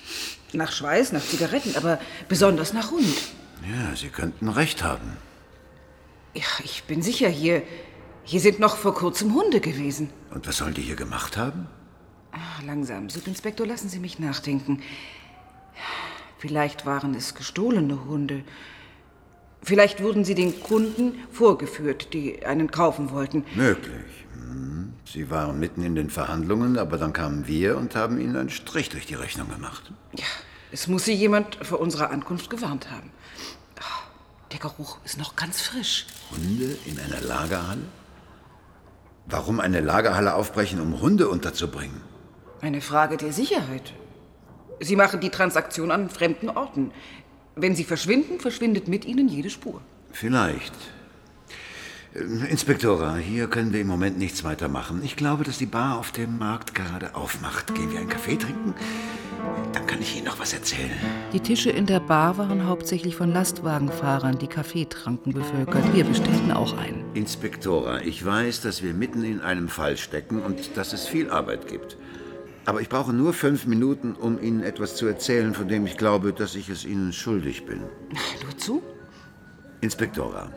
Nach Schweiß, nach Zigaretten, aber besonders nach Hund. Ja, Sie könnten recht haben. Ja, ich bin sicher, hier sind noch vor kurzem Hunde gewesen. Und was sollen die hier gemacht haben? Ach, langsam, Subinspektor, lassen Sie mich nachdenken. Vielleicht waren es gestohlene Hunde. Vielleicht wurden sie den Kunden vorgeführt, die einen kaufen wollten. Möglich. Sie waren mitten in den Verhandlungen, aber dann kamen wir und haben Ihnen einen Strich durch die Rechnung gemacht. Ja, es muss Sie jemand vor unserer Ankunft gewarnt haben. Der Geruch ist noch ganz frisch. Hunde in einer Lagerhalle? Warum eine Lagerhalle aufbrechen, um Hunde unterzubringen? Eine Frage der Sicherheit. Sie machen die Transaktion an fremden Orten. Wenn Sie verschwinden, verschwindet mit Ihnen jede Spur. Vielleicht. Inspektora, hier können wir im Moment nichts weiter machen. Ich glaube, dass die Bar auf dem Markt gerade aufmacht. Gehen wir einen Kaffee trinken? Dann kann ich Ihnen noch was erzählen. Die Tische in der Bar waren hauptsächlich von Lastwagenfahrern, die Kaffee tranken, bevölkert. Wir bestellten auch einen. Inspektora, ich weiß, dass wir mitten in einem Fall stecken und dass es viel Arbeit gibt. Aber ich brauche nur 5 Minuten, um Ihnen etwas zu erzählen, von dem ich glaube, dass ich es Ihnen schuldig bin. Nur zu? Inspektora,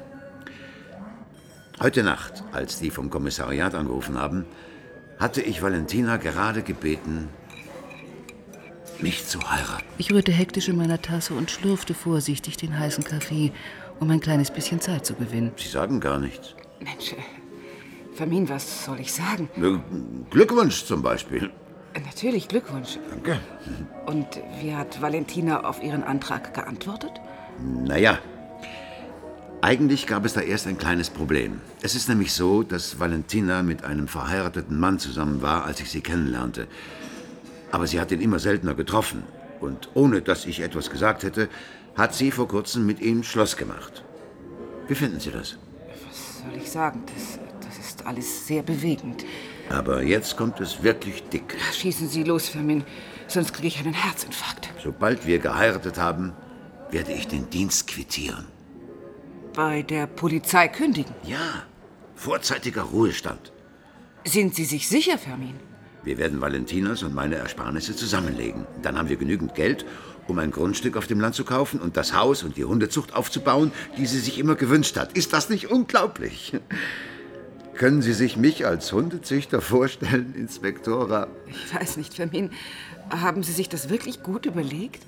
heute Nacht, als die vom Kommissariat angerufen haben, hatte ich Valentina gerade gebeten, mich zu heiraten. Ich rührte hektisch in meiner Tasse und schlürfte vorsichtig den heißen Kaffee, um ein kleines bisschen Zeit zu gewinnen. Sie sagen gar nichts. Mensch, Fermin, was soll ich sagen? Glückwunsch zum Beispiel. Natürlich, Glückwunsch. Danke. Und wie hat Valentina auf Ihren Antrag geantwortet? Naja, eigentlich gab es da erst ein kleines Problem. Es ist nämlich so, dass Valentina mit einem verheirateten Mann zusammen war, als ich sie kennenlernte. Aber sie hat ihn immer seltener getroffen. Und ohne dass ich etwas gesagt hätte, hat sie vor kurzem mit ihm Schluss gemacht. Wie finden Sie das? Was soll ich sagen? Das ist alles sehr bewegend. Aber jetzt kommt es wirklich dick. Schießen Sie los, Fermin, sonst kriege ich einen Herzinfarkt. Sobald wir geheiratet haben, werde ich den Dienst quittieren. Bei der Polizei kündigen? Ja, vorzeitiger Ruhestand. Sind Sie sich sicher, Fermin? Wir werden Valentinas und meine Ersparnisse zusammenlegen. Dann haben wir genügend Geld, um ein Grundstück auf dem Land zu kaufen und das Haus und die Hundezucht aufzubauen, die sie sich immer gewünscht hat. Ist das nicht unglaublich? Können Sie sich mich als Hundezüchter vorstellen, Inspektora? Ich weiß nicht, Fermin. Haben Sie sich das wirklich gut überlegt?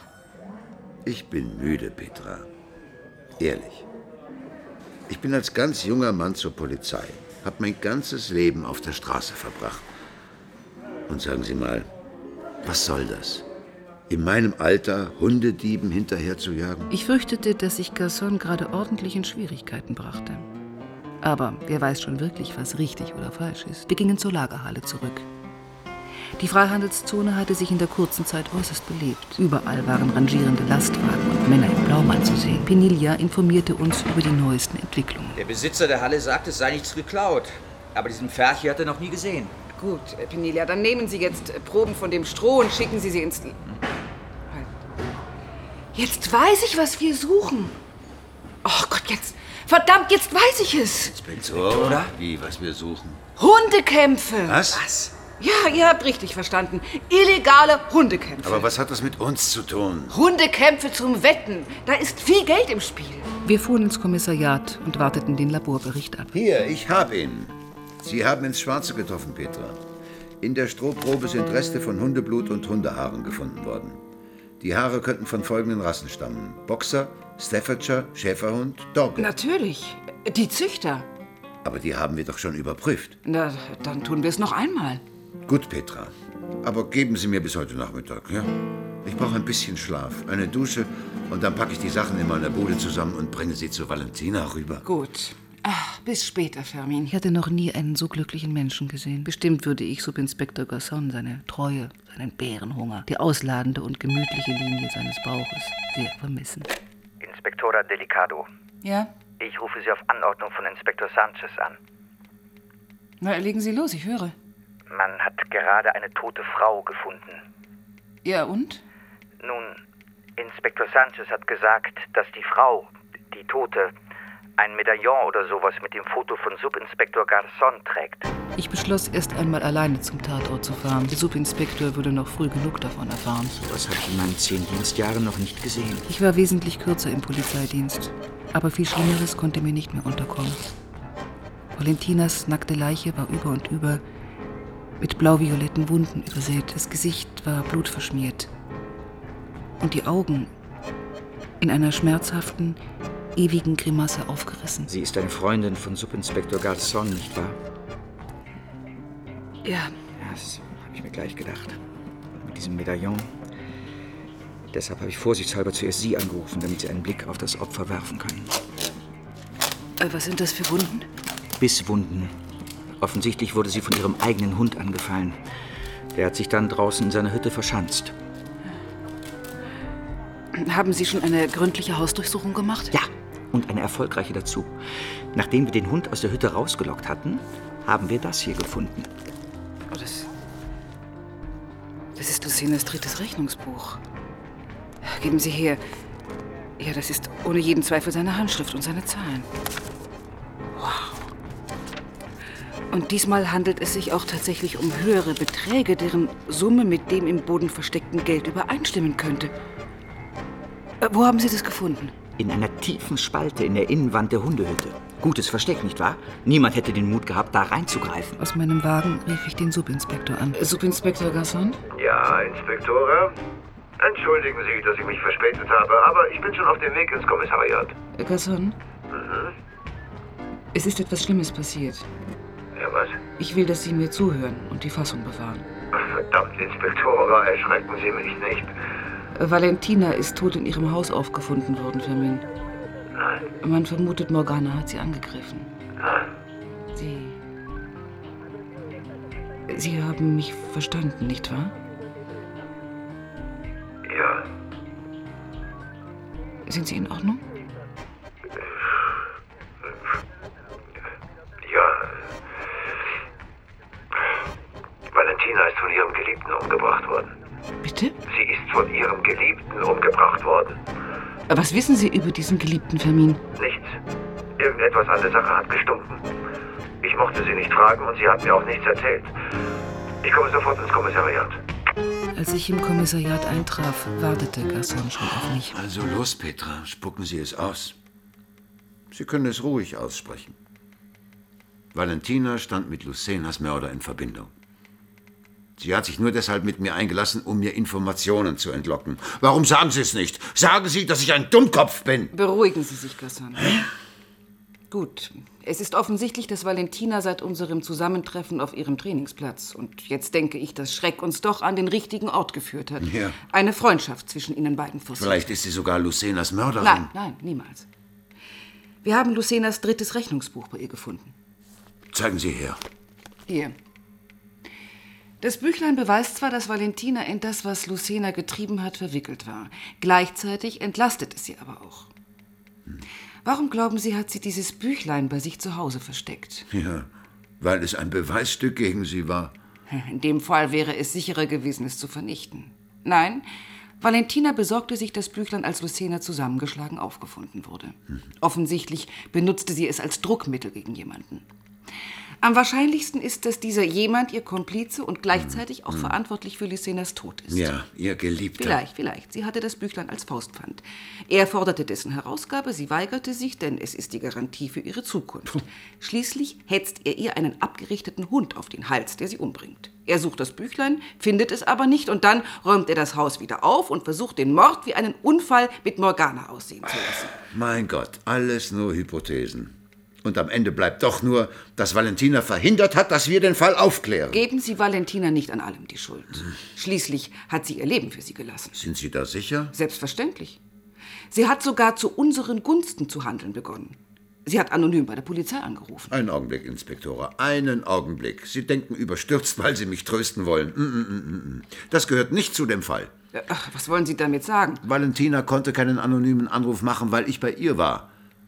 Ich bin müde, Petra. Ehrlich. Ich bin als ganz junger Mann zur Polizei, habe mein ganzes Leben auf der Straße verbracht. Und sagen Sie mal, was soll das? In meinem Alter Hundedieben hinterher zu jagen? Ich fürchtete, dass sich Garçon gerade ordentlich in Schwierigkeiten brachte. Aber wer weiß schon wirklich, was richtig oder falsch ist. Wir gingen zur Lagerhalle zurück. Die Freihandelszone hatte sich in der kurzen Zeit äußerst belebt. Überall waren rangierende Lastwagen und Männer im Blaumann zu sehen. Penilia informierte uns über die neuesten Entwicklungen. Der Besitzer der Halle sagt, es sei nichts geklaut. Aber diesen Pferd hier hat er noch nie gesehen. Gut, Penilia, dann nehmen Sie jetzt Proben von dem Stroh und schicken Sie ins... Jetzt weiß ich, was wir suchen. Oh Gott, jetzt... Verdammt, jetzt weiß ich es. Inspektor, oder? Wie, was wir suchen? Hundekämpfe. Was? Ja, ihr habt richtig verstanden. Illegale Hundekämpfe. Aber was hat das mit uns zu tun? Hundekämpfe zum Wetten. Da ist viel Geld im Spiel. Wir fuhren ins Kommissariat und warteten den Laborbericht ab. Hier, ich habe ihn. Sie haben ins Schwarze getroffen, Petra. In der Strohprobe sind Reste von Hundeblut und Hundehaaren gefunden worden. Die Haare könnten von folgenden Rassen stammen: Boxer, Staffordshire, Schäferhund, Dogge. Natürlich, die Züchter. Aber die haben wir doch schon überprüft. Na, dann tun wir es noch einmal. Gut, Petra. Aber geben Sie mir bis heute Nachmittag, ja? Ich brauche ein bisschen Schlaf, eine Dusche und dann packe ich die Sachen in meiner Bude zusammen und bringe sie zu Valentina rüber. Gut. Ach, bis später, Fermin. Ich hatte noch nie einen so glücklichen Menschen gesehen. Bestimmt würde ich Subinspektor Garçon seine Treue, seinen Bärenhunger, die ausladende und gemütliche Linie seines Bauches sehr vermissen. Inspektora Delicado. Ja? Ich rufe Sie auf Anordnung von Inspektor Sanchez an. Na, legen Sie los, ich höre. Man hat gerade eine tote Frau gefunden. Ja, und? Nun, Inspektor Sanchez hat gesagt, dass die Frau, die Tote, ein Medaillon oder sowas mit dem Foto von Subinspektor Garçon trägt. Ich beschloss, erst einmal alleine zum Tatort zu fahren. Der Subinspektor würde noch früh genug davon erfahren. Sowas habe ich in meinen 10 Dienstjahren noch nicht gesehen. Ich war wesentlich kürzer im Polizeidienst. Aber viel Schlimmeres konnte mir nicht mehr unterkommen. Valentinas nackte Leiche war über und über mit blau-violetten Wunden übersät. Das Gesicht war blutverschmiert. Und die Augen in einer schmerzhaften, ewigen Grimasse aufgerissen. Sie ist eine Freundin von Subinspektor Garçon, nicht wahr? Ja. Ja, das habe ich mir gleich gedacht. Mit diesem Medaillon. Deshalb habe ich vorsichtshalber zuerst Sie angerufen, damit Sie einen Blick auf das Opfer werfen können. Was sind das für Wunden? Bisswunden. Offensichtlich wurde sie von ihrem eigenen Hund angefallen. Der hat sich dann draußen in seiner Hütte verschanzt. Haben Sie schon eine gründliche Hausdurchsuchung gemacht? Ja, und eine erfolgreiche dazu. Nachdem wir den Hund aus der Hütte rausgelockt hatten, haben wir das hier gefunden. Oh, das ist Lucenas 3. Rechnungsbuch. Geben Sie her. Ja, das ist ohne jeden Zweifel seine Handschrift und seine Zahlen. Wow. Und diesmal handelt es sich auch tatsächlich um höhere Beträge, deren Summe mit dem im Boden versteckten Geld übereinstimmen könnte. Wo haben Sie das gefunden? In einer tiefen Spalte in der Innenwand der Hundehütte. Gutes Versteck, nicht wahr? Niemand hätte den Mut gehabt, da reinzugreifen. Aus meinem Wagen rief ich den Subinspektor an. Subinspektor Garçon? Ja, Inspektora? Entschuldigen Sie, dass ich mich verspätet habe, aber ich bin schon auf dem Weg ins Kommissariat. Garçon? Es ist etwas Schlimmes passiert. Ja, was? Ich will, dass Sie mir zuhören und die Fassung bewahren. Verdammt, Inspektora, erschrecken Sie mich nicht. Valentina ist tot in ihrem Haus aufgefunden worden, Firmin. Nein. Man vermutet, Morgana hat sie angegriffen. Nein. Sie haben mich verstanden, nicht wahr? Ja. Sind Sie in Ordnung? Ja. Valentina ist von ihrem Geliebten umgebracht worden. Bitte? Sie ist von ihrem Geliebten umgebracht worden. Was wissen Sie über diesen geliebten Firmin? Nichts. Irgendetwas an der Sache hat gestunken. Ich mochte sie nicht fragen und sie hat mir auch nichts erzählt. Ich komme sofort ins Kommissariat. Als ich im Kommissariat eintraf, wartete Garçon schon auf mich. Also los, Petra, spucken Sie es aus. Sie können es ruhig aussprechen. Valentina stand mit Lucenas Mörder in Verbindung. Sie hat sich nur deshalb mit mir eingelassen, um mir Informationen zu entlocken. Warum sagen Sie es nicht? Sagen Sie, dass ich ein Dummkopf bin. Beruhigen Sie sich, Garçon. Gut, es ist offensichtlich, dass Valentina seit unserem Zusammentreffen auf ihrem Trainingsplatz, und jetzt denke ich, dass Schreck uns doch an den richtigen Ort geführt hat, Ja. eine Freundschaft zwischen ihnen beiden forciert. Vielleicht ist sie sogar Lucenas Mörderin. Nein, niemals. Wir haben Lucenas 3. Rechnungsbuch bei ihr gefunden. Zeigen Sie her. Hier. Das Büchlein beweist zwar, dass Valentina in das, was Lucena getrieben hat, verwickelt war. Gleichzeitig entlastet es sie aber auch. Warum glauben Sie, hat sie dieses Büchlein bei sich zu Hause versteckt? Ja, weil es ein Beweisstück gegen sie war. In dem Fall wäre es sicherer gewesen, es zu vernichten. Nein, Valentina besorgte sich das Büchlein, als Lucena zusammengeschlagen aufgefunden wurde. Offensichtlich benutzte sie es als Druckmittel gegen jemanden. Am wahrscheinlichsten ist, dass dieser jemand ihr Komplize und gleichzeitig auch verantwortlich für Lucenas Tod ist. Ja, ihr Geliebter. Vielleicht. Sie hatte das Büchlein als Faustpfand. Er forderte dessen Herausgabe, sie weigerte sich, denn es ist die Garantie für ihre Zukunft. Schließlich hetzt er ihr einen abgerichteten Hund auf den Hals, der sie umbringt. Er sucht das Büchlein, findet es aber nicht und dann räumt er das Haus wieder auf und versucht, den Mord wie einen Unfall mit Morgana aussehen zu lassen. Mein Gott, alles nur Hypothesen. Und am Ende bleibt doch nur, dass Valentina verhindert hat, dass wir den Fall aufklären. Geben Sie Valentina nicht an allem die Schuld. Schließlich hat sie ihr Leben für Sie gelassen. Sind Sie da sicher? Selbstverständlich. Sie hat sogar zu unseren Gunsten zu handeln begonnen. Sie hat anonym bei der Polizei angerufen. Einen Augenblick, Inspektora, einen Augenblick. Sie denken überstürzt, weil Sie mich trösten wollen. Das gehört nicht zu dem Fall. Ach, was wollen Sie damit sagen? Valentina konnte keinen anonymen Anruf machen, weil ich bei ihr war.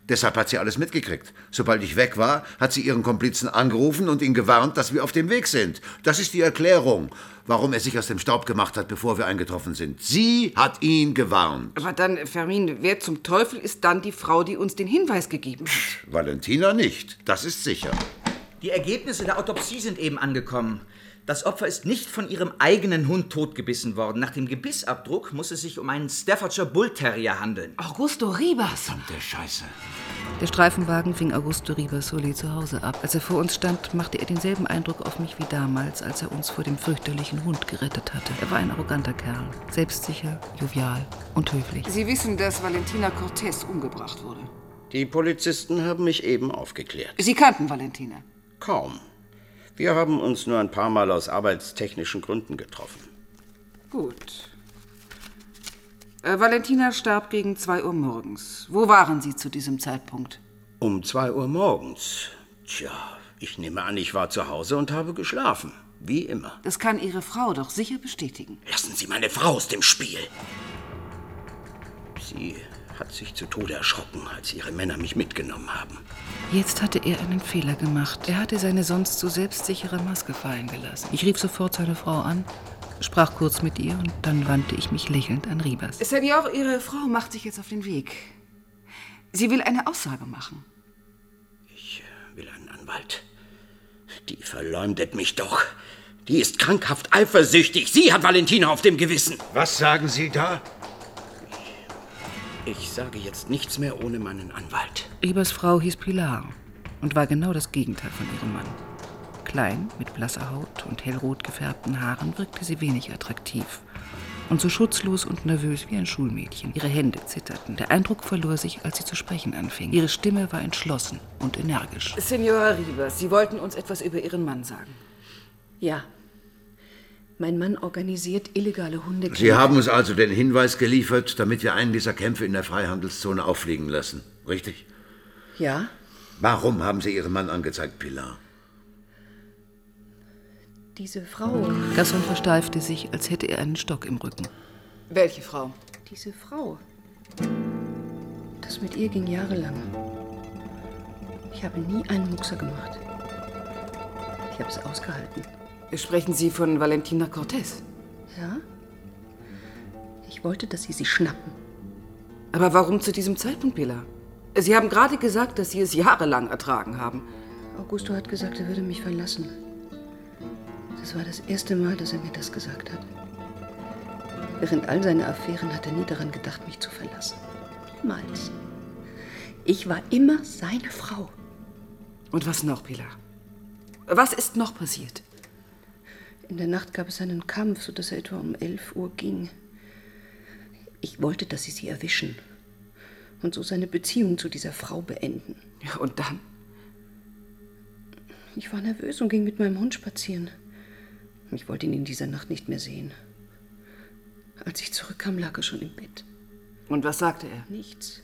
Deshalb hat sie alles mitgekriegt. Sobald ich weg war, hat sie ihren Komplizen angerufen und ihn gewarnt, dass wir auf dem Weg sind. Das ist die Erklärung, warum er sich aus dem Staub gemacht hat, bevor wir eingetroffen sind. Sie hat ihn gewarnt. Aber dann, Fermin, wer zum Teufel ist dann die Frau, die uns den Hinweis gegeben hat? Valentina nicht, das ist sicher. Die Ergebnisse der Autopsie sind eben angekommen. Das Opfer ist nicht von ihrem eigenen Hund totgebissen worden. Nach dem Gebissabdruck muss es sich um einen Staffordshire Bull Terrier handeln. Augusto Ribas. Verdammte Scheiße. Der Streifenwagen fing Augusto Ribas-Soli zu Hause ab. Als er vor uns stand, machte er denselben Eindruck auf mich wie damals, als er uns vor dem fürchterlichen Hund gerettet hatte. Er war ein arroganter Kerl, selbstsicher, jovial und höflich. Sie wissen, dass Valentina Cortés umgebracht wurde. Die Polizisten haben mich eben aufgeklärt. Sie kannten Valentina? Kaum. Wir haben uns nur ein paar Mal aus arbeitstechnischen Gründen getroffen. Gut. Valentina starb gegen 2 Uhr morgens. Wo waren Sie zu diesem Zeitpunkt? Um 2 Uhr morgens? Tja, ich nehme an, ich war zu Hause und habe geschlafen. Wie immer. Das kann Ihre Frau doch sicher bestätigen. Lassen Sie meine Frau aus dem Spiel. Sie hat sich zu Tode erschrocken, als ihre Männer mich mitgenommen haben. Jetzt hatte er einen Fehler gemacht. Er hatte seine sonst so selbstsichere Maske fallen gelassen. Ich rief sofort seine Frau an, sprach kurz mit ihr und dann wandte ich mich lächelnd an Ribas. Senor, Ihre Frau macht sich jetzt auf den Weg. Sie will eine Aussage machen. Ich will einen Anwalt. Die verleumdet mich doch. Die ist krankhaft eifersüchtig. Sie hat Valentina auf dem Gewissen. Was sagen Sie da? Ich sage jetzt nichts mehr ohne meinen Anwalt. Ribas Frau hieß Pilar und war genau das Gegenteil von ihrem Mann. Klein, mit blasser Haut und hellrot gefärbten Haaren wirkte sie wenig attraktiv. Und so schutzlos und nervös wie ein Schulmädchen. Ihre Hände zitterten. Der Eindruck verlor sich, als sie zu sprechen anfing. Ihre Stimme war entschlossen und energisch. Senora Ribas, Sie wollten uns etwas über Ihren Mann sagen. Ja. Mein Mann organisiert illegale Hundekämpfe. Sie haben uns also den Hinweis geliefert, damit wir einen dieser Kämpfe in der Freihandelszone auffliegen lassen, richtig? Ja. Warum haben Sie Ihren Mann angezeigt, Pilar? Diese Frau. Gaston versteifte sich, als hätte er einen Stock im Rücken. Welche Frau? Diese Frau. Das mit ihr ging jahrelang. Ich habe nie einen Muckser gemacht. Ich habe es ausgehalten. Sprechen Sie von Valentina Cortés? Ja. Ich wollte, dass Sie sie schnappen. Aber warum zu diesem Zeitpunkt, Pilar? Sie haben gerade gesagt, dass Sie es jahrelang ertragen haben. Augusto hat gesagt, er würde mich verlassen. Das war das erste Mal, dass er mir das gesagt hat. Während all seiner Affären hat er nie daran gedacht, mich zu verlassen. Niemals. Ich war immer seine Frau. Und was noch, Pilar? Was ist noch passiert? In der Nacht gab es einen Kampf, sodass er etwa um 11 Uhr ging. Ich wollte, dass sie erwischen und so seine Beziehung zu dieser Frau beenden. Ja, und dann? Ich war nervös und ging mit meinem Hund spazieren. Ich wollte ihn in dieser Nacht nicht mehr sehen. Als ich zurückkam, lag er schon im Bett. Und was sagte er? Nichts.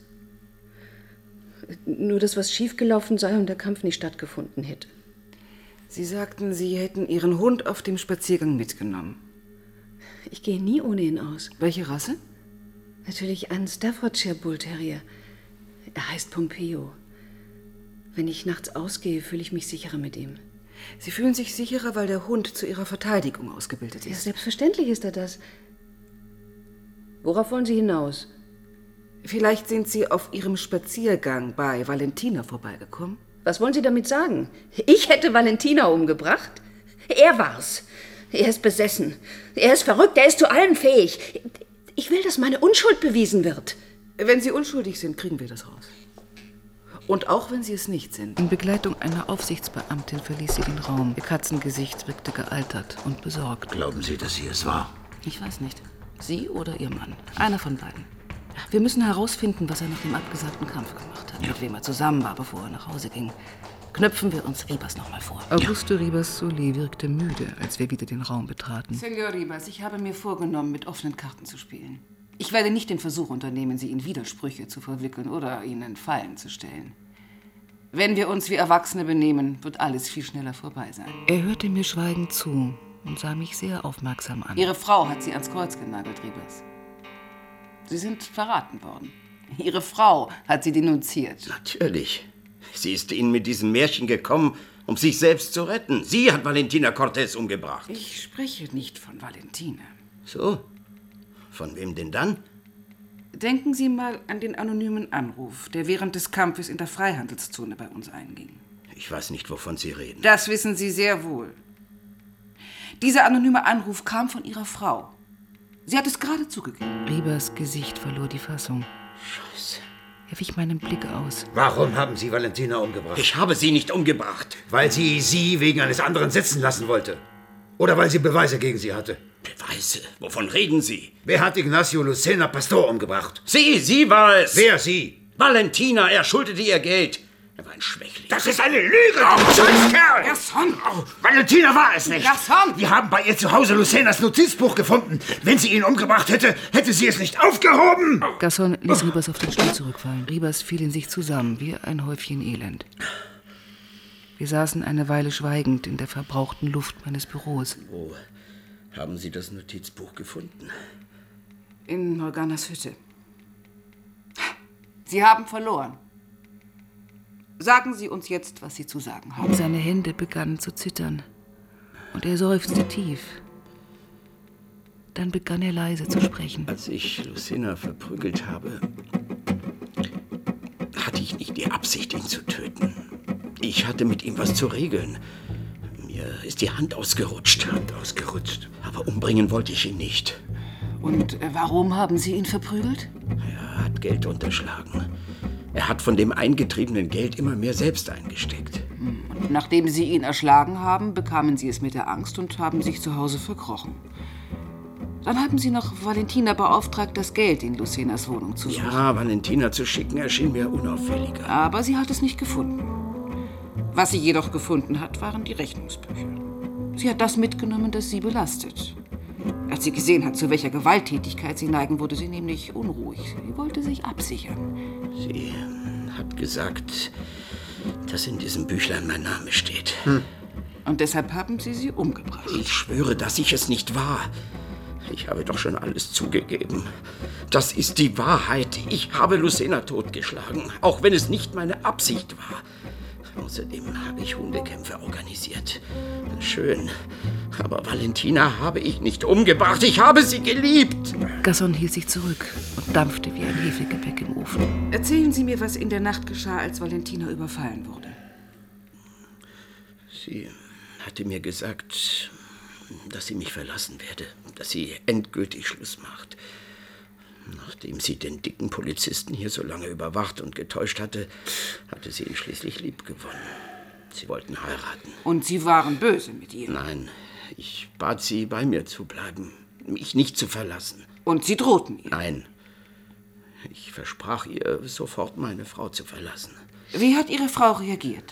Nur, dass was schiefgelaufen sei und der Kampf nicht stattgefunden hätte. Sie sagten, Sie hätten Ihren Hund auf dem Spaziergang mitgenommen. Ich gehe nie ohne ihn aus. Welche Rasse? Natürlich einen Staffordshire Bull Terrier. Er heißt Pompeo. Wenn ich nachts ausgehe, fühle ich mich sicherer mit ihm. Sie fühlen sich sicherer, weil der Hund zu Ihrer Verteidigung ausgebildet ist. Ja, selbstverständlich ist er das. Worauf wollen Sie hinaus? Vielleicht sind Sie auf Ihrem Spaziergang bei Valentina vorbeigekommen? Was wollen Sie damit sagen? Ich hätte Valentina umgebracht? Er war's. Er ist besessen. Er ist verrückt. Er ist zu allem fähig. Ich will, dass meine Unschuld bewiesen wird. Wenn Sie unschuldig sind, kriegen wir das raus. Und auch wenn Sie es nicht sind. In Begleitung einer Aufsichtsbeamtin verließ sie den Raum. Ihr Katzengesicht wirkte gealtert und besorgt. Glauben Sie, dass sie es war? Ich weiß nicht. Sie oder Ihr Mann. Einer von beiden. Wir müssen herausfinden, was er nach dem abgesagten Kampf gemacht hat. Ja. Mit wem er zusammen war, bevor er nach Hause ging. Knöpfen wir uns Ribas noch mal vor. Augusto Ribas-Soli wirkte müde, als wir wieder den Raum betraten. Senor Ribas, ich habe mir vorgenommen, mit offenen Karten zu spielen. Ich werde nicht den Versuch unternehmen, Sie in Widersprüche zu verwickeln oder Ihnen Fallen zu stellen. Wenn wir uns wie Erwachsene benehmen, wird alles viel schneller vorbei sein. Er hörte mir schweigend zu und sah mich sehr aufmerksam an. Ihre Frau hat Sie ans Kreuz genagelt, Ribas. Sie sind verraten worden. Ihre Frau hat Sie denunziert. Natürlich. Sie ist Ihnen mit diesem Märchen gekommen, um sich selbst zu retten. Sie hat Valentina Cortés umgebracht. Ich spreche nicht von Valentina. So? Von wem denn dann? Denken Sie mal an den anonymen Anruf, der während des Kampfes in der Freihandelszone bei uns einging. Ich weiß nicht, wovon Sie reden. Das wissen Sie sehr wohl. Dieser anonyme Anruf kam von Ihrer Frau. Sie hat es gerade zugegeben. Riebers Gesicht verlor die Fassung. Scheiße. Er wich meinen Blick aus. Warum haben Sie Valentina umgebracht? Ich habe sie nicht umgebracht. Weil sie wegen eines anderen sitzen lassen wollte. Oder weil sie Beweise gegen sie hatte. Beweise? Wovon reden Sie? Wer hat Ignacio Lucena Pastor umgebracht? Sie war es! Wer, Sie? Valentina, er schuldete ihr Geld. Er war ein Schwächling. Das ist eine Lüge, du Scheißkerl! Gaston! Valentina war es nicht! Gaston! Wir haben bei ihr zu Hause Lucenas Notizbuch gefunden. Wenn sie ihn umgebracht hätte, hätte sie es nicht aufgehoben! Gaston ließ Riebers auf den Stuhl zurückfallen. Riebers fiel in sich zusammen, wie ein Häufchen Elend. Wir saßen eine Weile schweigend in der verbrauchten Luft meines Büros. Wo haben Sie das Notizbuch gefunden? In Morganas Hütte. Sie haben verloren. Sagen Sie uns jetzt, was Sie zu sagen haben. Seine Hände begannen zu zittern und er seufzte tief. Dann begann er leise zu sprechen. Als ich Lucena verprügelt habe, hatte ich nicht die Absicht, ihn zu töten. Ich hatte mit ihm was zu regeln. Mir ist die Hand ausgerutscht. Aber umbringen wollte ich ihn nicht. Und warum haben Sie ihn verprügelt? Er hat Geld unterschlagen. Er hat von dem eingetriebenen Geld immer mehr selbst eingesteckt. Und nachdem Sie ihn erschlagen haben, bekamen Sie es mit der Angst und haben sich zu Hause verkrochen. Dann haben Sie noch Valentina beauftragt, das Geld in Lucenas Wohnung zu suchen. Ja, Valentina zu schicken erschien mir unauffälliger. Aber sie hat es nicht gefunden. Was sie jedoch gefunden hat, waren die Rechnungsbücher. Sie hat das mitgenommen, das sie belastet. Als sie gesehen hat, zu welcher Gewalttätigkeit sie neigen, wurde sie nämlich unruhig. Sie wollte sich absichern. Sie hat gesagt, dass in diesem Büchlein mein Name steht. Und deshalb haben Sie umgebracht. Ich schwöre, dass ich es nicht war. Ich habe doch schon alles zugegeben. Das ist die Wahrheit. Ich habe Lucena totgeschlagen, auch wenn es nicht meine Absicht war. Außerdem habe ich Hundekämpfe organisiert. Schön. Aber Valentina habe ich nicht umgebracht. Ich habe sie geliebt. Gaston hielt sich zurück und dampfte wie ein Hefegebäck im Ofen. Erzählen Sie mir, was in der Nacht geschah, als Valentina überfallen wurde. Sie hatte mir gesagt, dass sie mich verlassen werde, dass sie endgültig Schluss macht. Nachdem sie den dicken Polizisten hier so lange überwacht und getäuscht hatte, hatte sie ihn schließlich liebgewonnen. Sie wollten heiraten. Und Sie waren böse mit ihr? Nein, ich bat sie, bei mir zu bleiben, mich nicht zu verlassen. Und Sie drohten ihr? Nein, ich versprach ihr, sofort meine Frau zu verlassen. Wie hat Ihre Frau reagiert?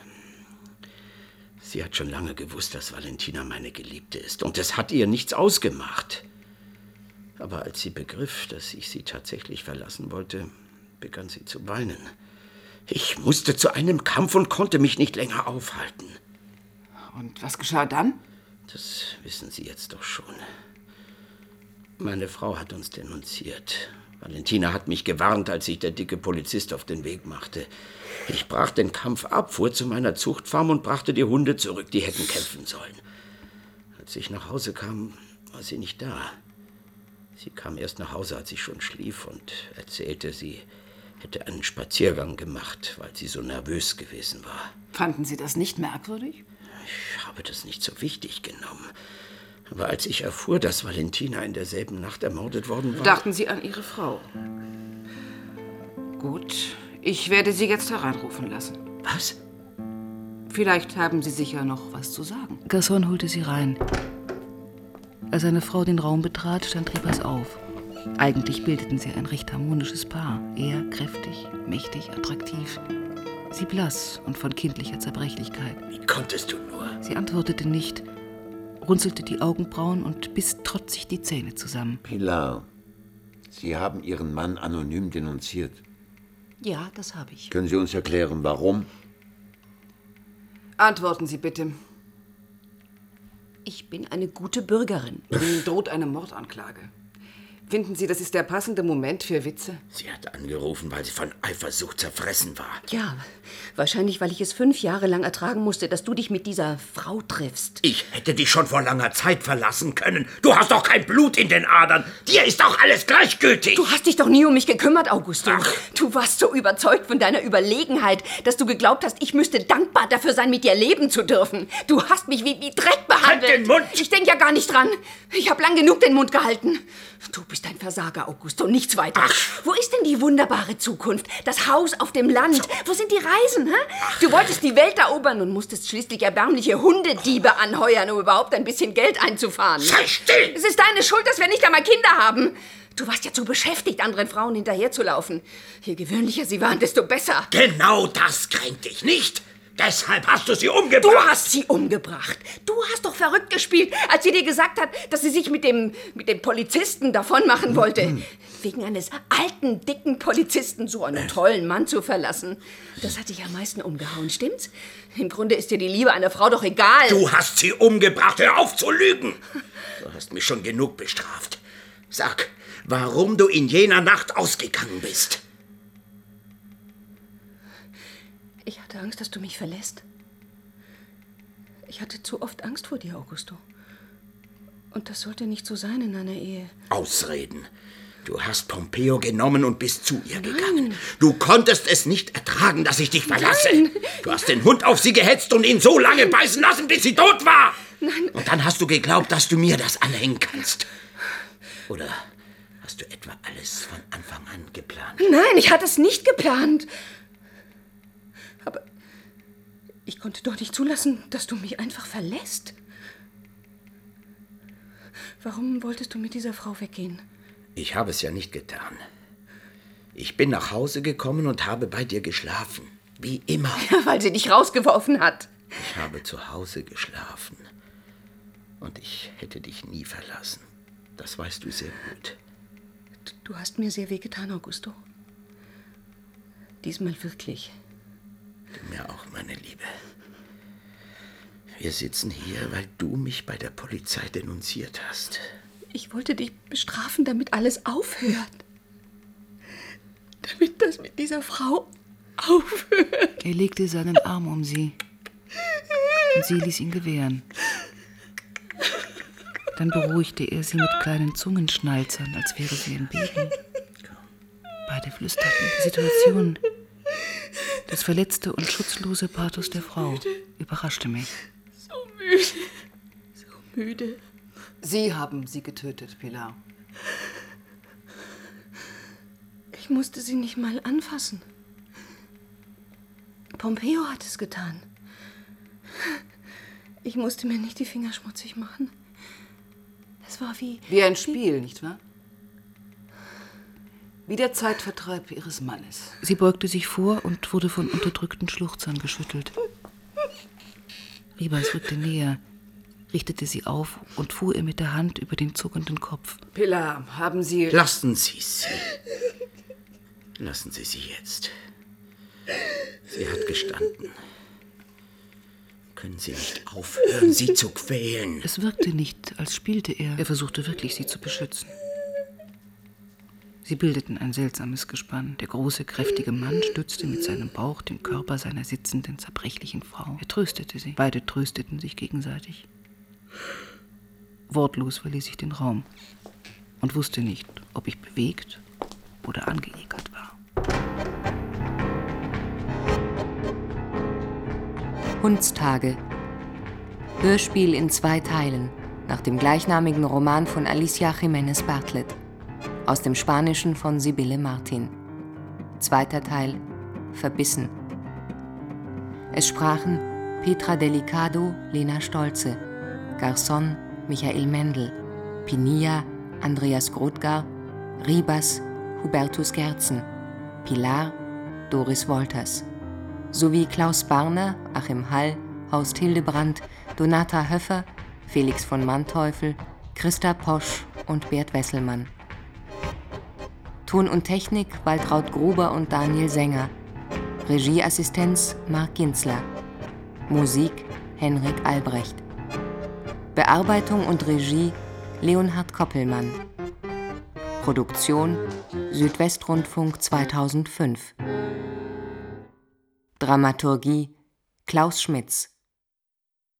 Sie hat schon lange gewusst, dass Valentina meine Geliebte ist. Und es hat ihr nichts ausgemacht. Aber als sie begriff, dass ich sie tatsächlich verlassen wollte, begann sie zu weinen. Ich musste zu einem Kampf und konnte mich nicht länger aufhalten. Und was geschah dann? Das wissen Sie jetzt doch schon. Meine Frau hat uns denunziert. Valentina hat mich gewarnt, als sich der dicke Polizist auf den Weg machte. Ich brach den Kampf ab, fuhr zu meiner Zuchtfarm und brachte die Hunde zurück, die hätten kämpfen sollen. Als ich nach Hause kam, war sie nicht da. Sie kam erst nach Hause, als ich schon schlief, und erzählte, sie hätte einen Spaziergang gemacht, weil sie so nervös gewesen war. Fanden Sie das nicht merkwürdig? Ich habe das nicht so wichtig genommen. Aber als ich erfuhr, dass Valentina in derselben Nacht ermordet worden war... Dachten Sie an Ihre Frau? Gut, ich werde Sie jetzt hereinrufen lassen. Was? Vielleicht haben Sie sicher noch was zu sagen. Gaston holte sie rein. Als seine Frau den Raum betrat, stand Riebers auf. Eigentlich bildeten sie ein recht harmonisches Paar. Er kräftig, mächtig, attraktiv. Sie blass und von kindlicher Zerbrechlichkeit. Wie konntest du nur? Sie antwortete nicht, runzelte die Augenbrauen und biss trotzig die Zähne zusammen. Pilar, Sie haben Ihren Mann anonym denunziert. Ja, das habe ich. Können Sie uns erklären, warum? Antworten Sie bitte. Ich bin eine gute Bürgerin. Ihnen droht eine Mordanklage. Finden Sie, das ist der passende Moment für Witze? Sie hat angerufen, weil sie von Eifersucht zerfressen war. Ja, wahrscheinlich, weil ich es 5 Jahre lang ertragen musste, dass du dich mit dieser Frau triffst. Ich hätte dich schon vor langer Zeit verlassen können. Du hast doch kein Blut in den Adern. Dir ist doch alles gleichgültig. Du hast dich doch nie um mich gekümmert, Augusto. Ach. Du warst so überzeugt von deiner Überlegenheit, dass du geglaubt hast, ich müsste dankbar dafür sein, mit dir leben zu dürfen. Du hast mich wie Dreck behandelt. Halt den Mund! Ich denke ja gar nicht dran. Ich habe lang genug den Mund gehalten. Du bist ein Versager, Augusto, nichts weiter. Ach. Wo ist denn die wunderbare Zukunft? Das Haus auf dem Land? Wo sind die Reisen? Hä? Du wolltest die Welt erobern und musstest schließlich erbärmliche Hundediebe anheuern, um überhaupt ein bisschen Geld einzufahren. Sei still! Es ist deine Schuld, dass wir nicht einmal Kinder haben. Du warst ja zu beschäftigt, anderen Frauen hinterherzulaufen. Je gewöhnlicher sie waren, desto besser. Genau das kränkt dich nicht. Deshalb hast du sie umgebracht. Du hast sie umgebracht. Du hast doch verrückt gespielt, als sie dir gesagt hat, dass sie sich mit dem Polizisten davon machen wollte. Wegen eines alten, dicken Polizisten so einen tollen Mann zu verlassen. Das hat dich am meisten umgehauen, stimmt's? Im Grunde ist dir die Liebe einer Frau doch egal. Du hast sie umgebracht. Hör auf zu lügen. Du hast mich schon genug bestraft. Sag, warum du in jener Nacht ausgegangen bist. Ich hatte Angst, dass du mich verlässt. Ich hatte zu oft Angst vor dir, Augusto. Und das sollte nicht so sein in einer Ehe. Ausreden. Du hast Pompeo genommen und bist zu ihr gegangen. Du konntest es nicht ertragen, dass ich dich verlasse. Nein. Du hast den Hund auf sie gehetzt und ihn so lange beißen lassen, bis sie tot war. Nein. Und dann hast du geglaubt, dass du mir das anhängen kannst. Oder hast du etwa alles von Anfang an geplant? Nein, ich hatte es nicht geplant. Aber ich konnte doch nicht zulassen, dass du mich einfach verlässt. Warum wolltest du mit dieser Frau weggehen? Ich habe es ja nicht getan. Ich bin nach Hause gekommen und habe bei dir geschlafen. Wie immer. Ja, weil sie dich rausgeworfen hat. Ich habe zu Hause geschlafen. Und ich hätte dich nie verlassen. Das weißt du sehr gut. Du hast mir sehr wehgetan, Augusto. Diesmal wirklich. Du mir auch, meine Liebe. Wir sitzen hier, weil du mich bei der Polizei denunziert hast. Ich wollte dich bestrafen, damit alles aufhört. Damit das mit dieser Frau aufhört. Er legte seinen Arm um sie. Und sie ließ ihn gewähren. Dann beruhigte er sie mit kleinen Zungenschnalzern, als wäre sie im Beben. Beide flüsterten. Die Situation, das verletzte und schutzlose Pathos der Frau, überraschte mich. So müde. So müde. Sie haben sie getötet, Pilar. Ich musste sie nicht mal anfassen. Pompeo hat es getan. Ich musste mir nicht die Finger schmutzig machen. Es war wie ein Spiel, nicht wahr? Wie der Zeitvertreib ihres Mannes. Sie beugte sich vor und wurde von unterdrückten Schluchzern geschüttelt. Ribas rückte näher, richtete sie auf und fuhr ihr mit der Hand über den zuckenden Kopf. Pilar, haben Sie... Lassen Sie sie. Lassen Sie sie jetzt. Sie hat gestanden. Können Sie nicht aufhören, sie zu quälen? Es wirkte nicht, als spielte er. Er versuchte wirklich, sie zu beschützen. Sie bildeten ein seltsames Gespann. Der große, kräftige Mann stützte mit seinem Bauch den Körper seiner sitzenden, zerbrechlichen Frau. Er tröstete sie. Beide trösteten sich gegenseitig. Wortlos verließ ich den Raum und wusste nicht, ob ich bewegt oder angeekert war. Hundstage. Hörspiel in 2 Teilen, nach dem gleichnamigen Roman von Alicia Jiménez Bartlett. Aus dem Spanischen von Sibylle Martin. 2. Teil, Verbissen. Es sprachen Petra Delicado, Lena Stolze, Garzón, Michael Mendel, Pinilla, Andreas Grotgar, Ribas, Hubertus Gerzen, Pilar, Doris Wolters, sowie Klaus Barner, Achim Hall, Horst Hildebrandt, Donata Höffer, Felix von Manteuffel, Christa Posch und Bert Wesselmann. Ton und Technik Waltraud Gruber und Daniel Sänger. Regieassistenz Marc Ginzler. Musik Henrik Albrecht. Bearbeitung und Regie Leonhard Koppelmann. Produktion Südwestrundfunk 2005. Dramaturgie Klaus Schmitz.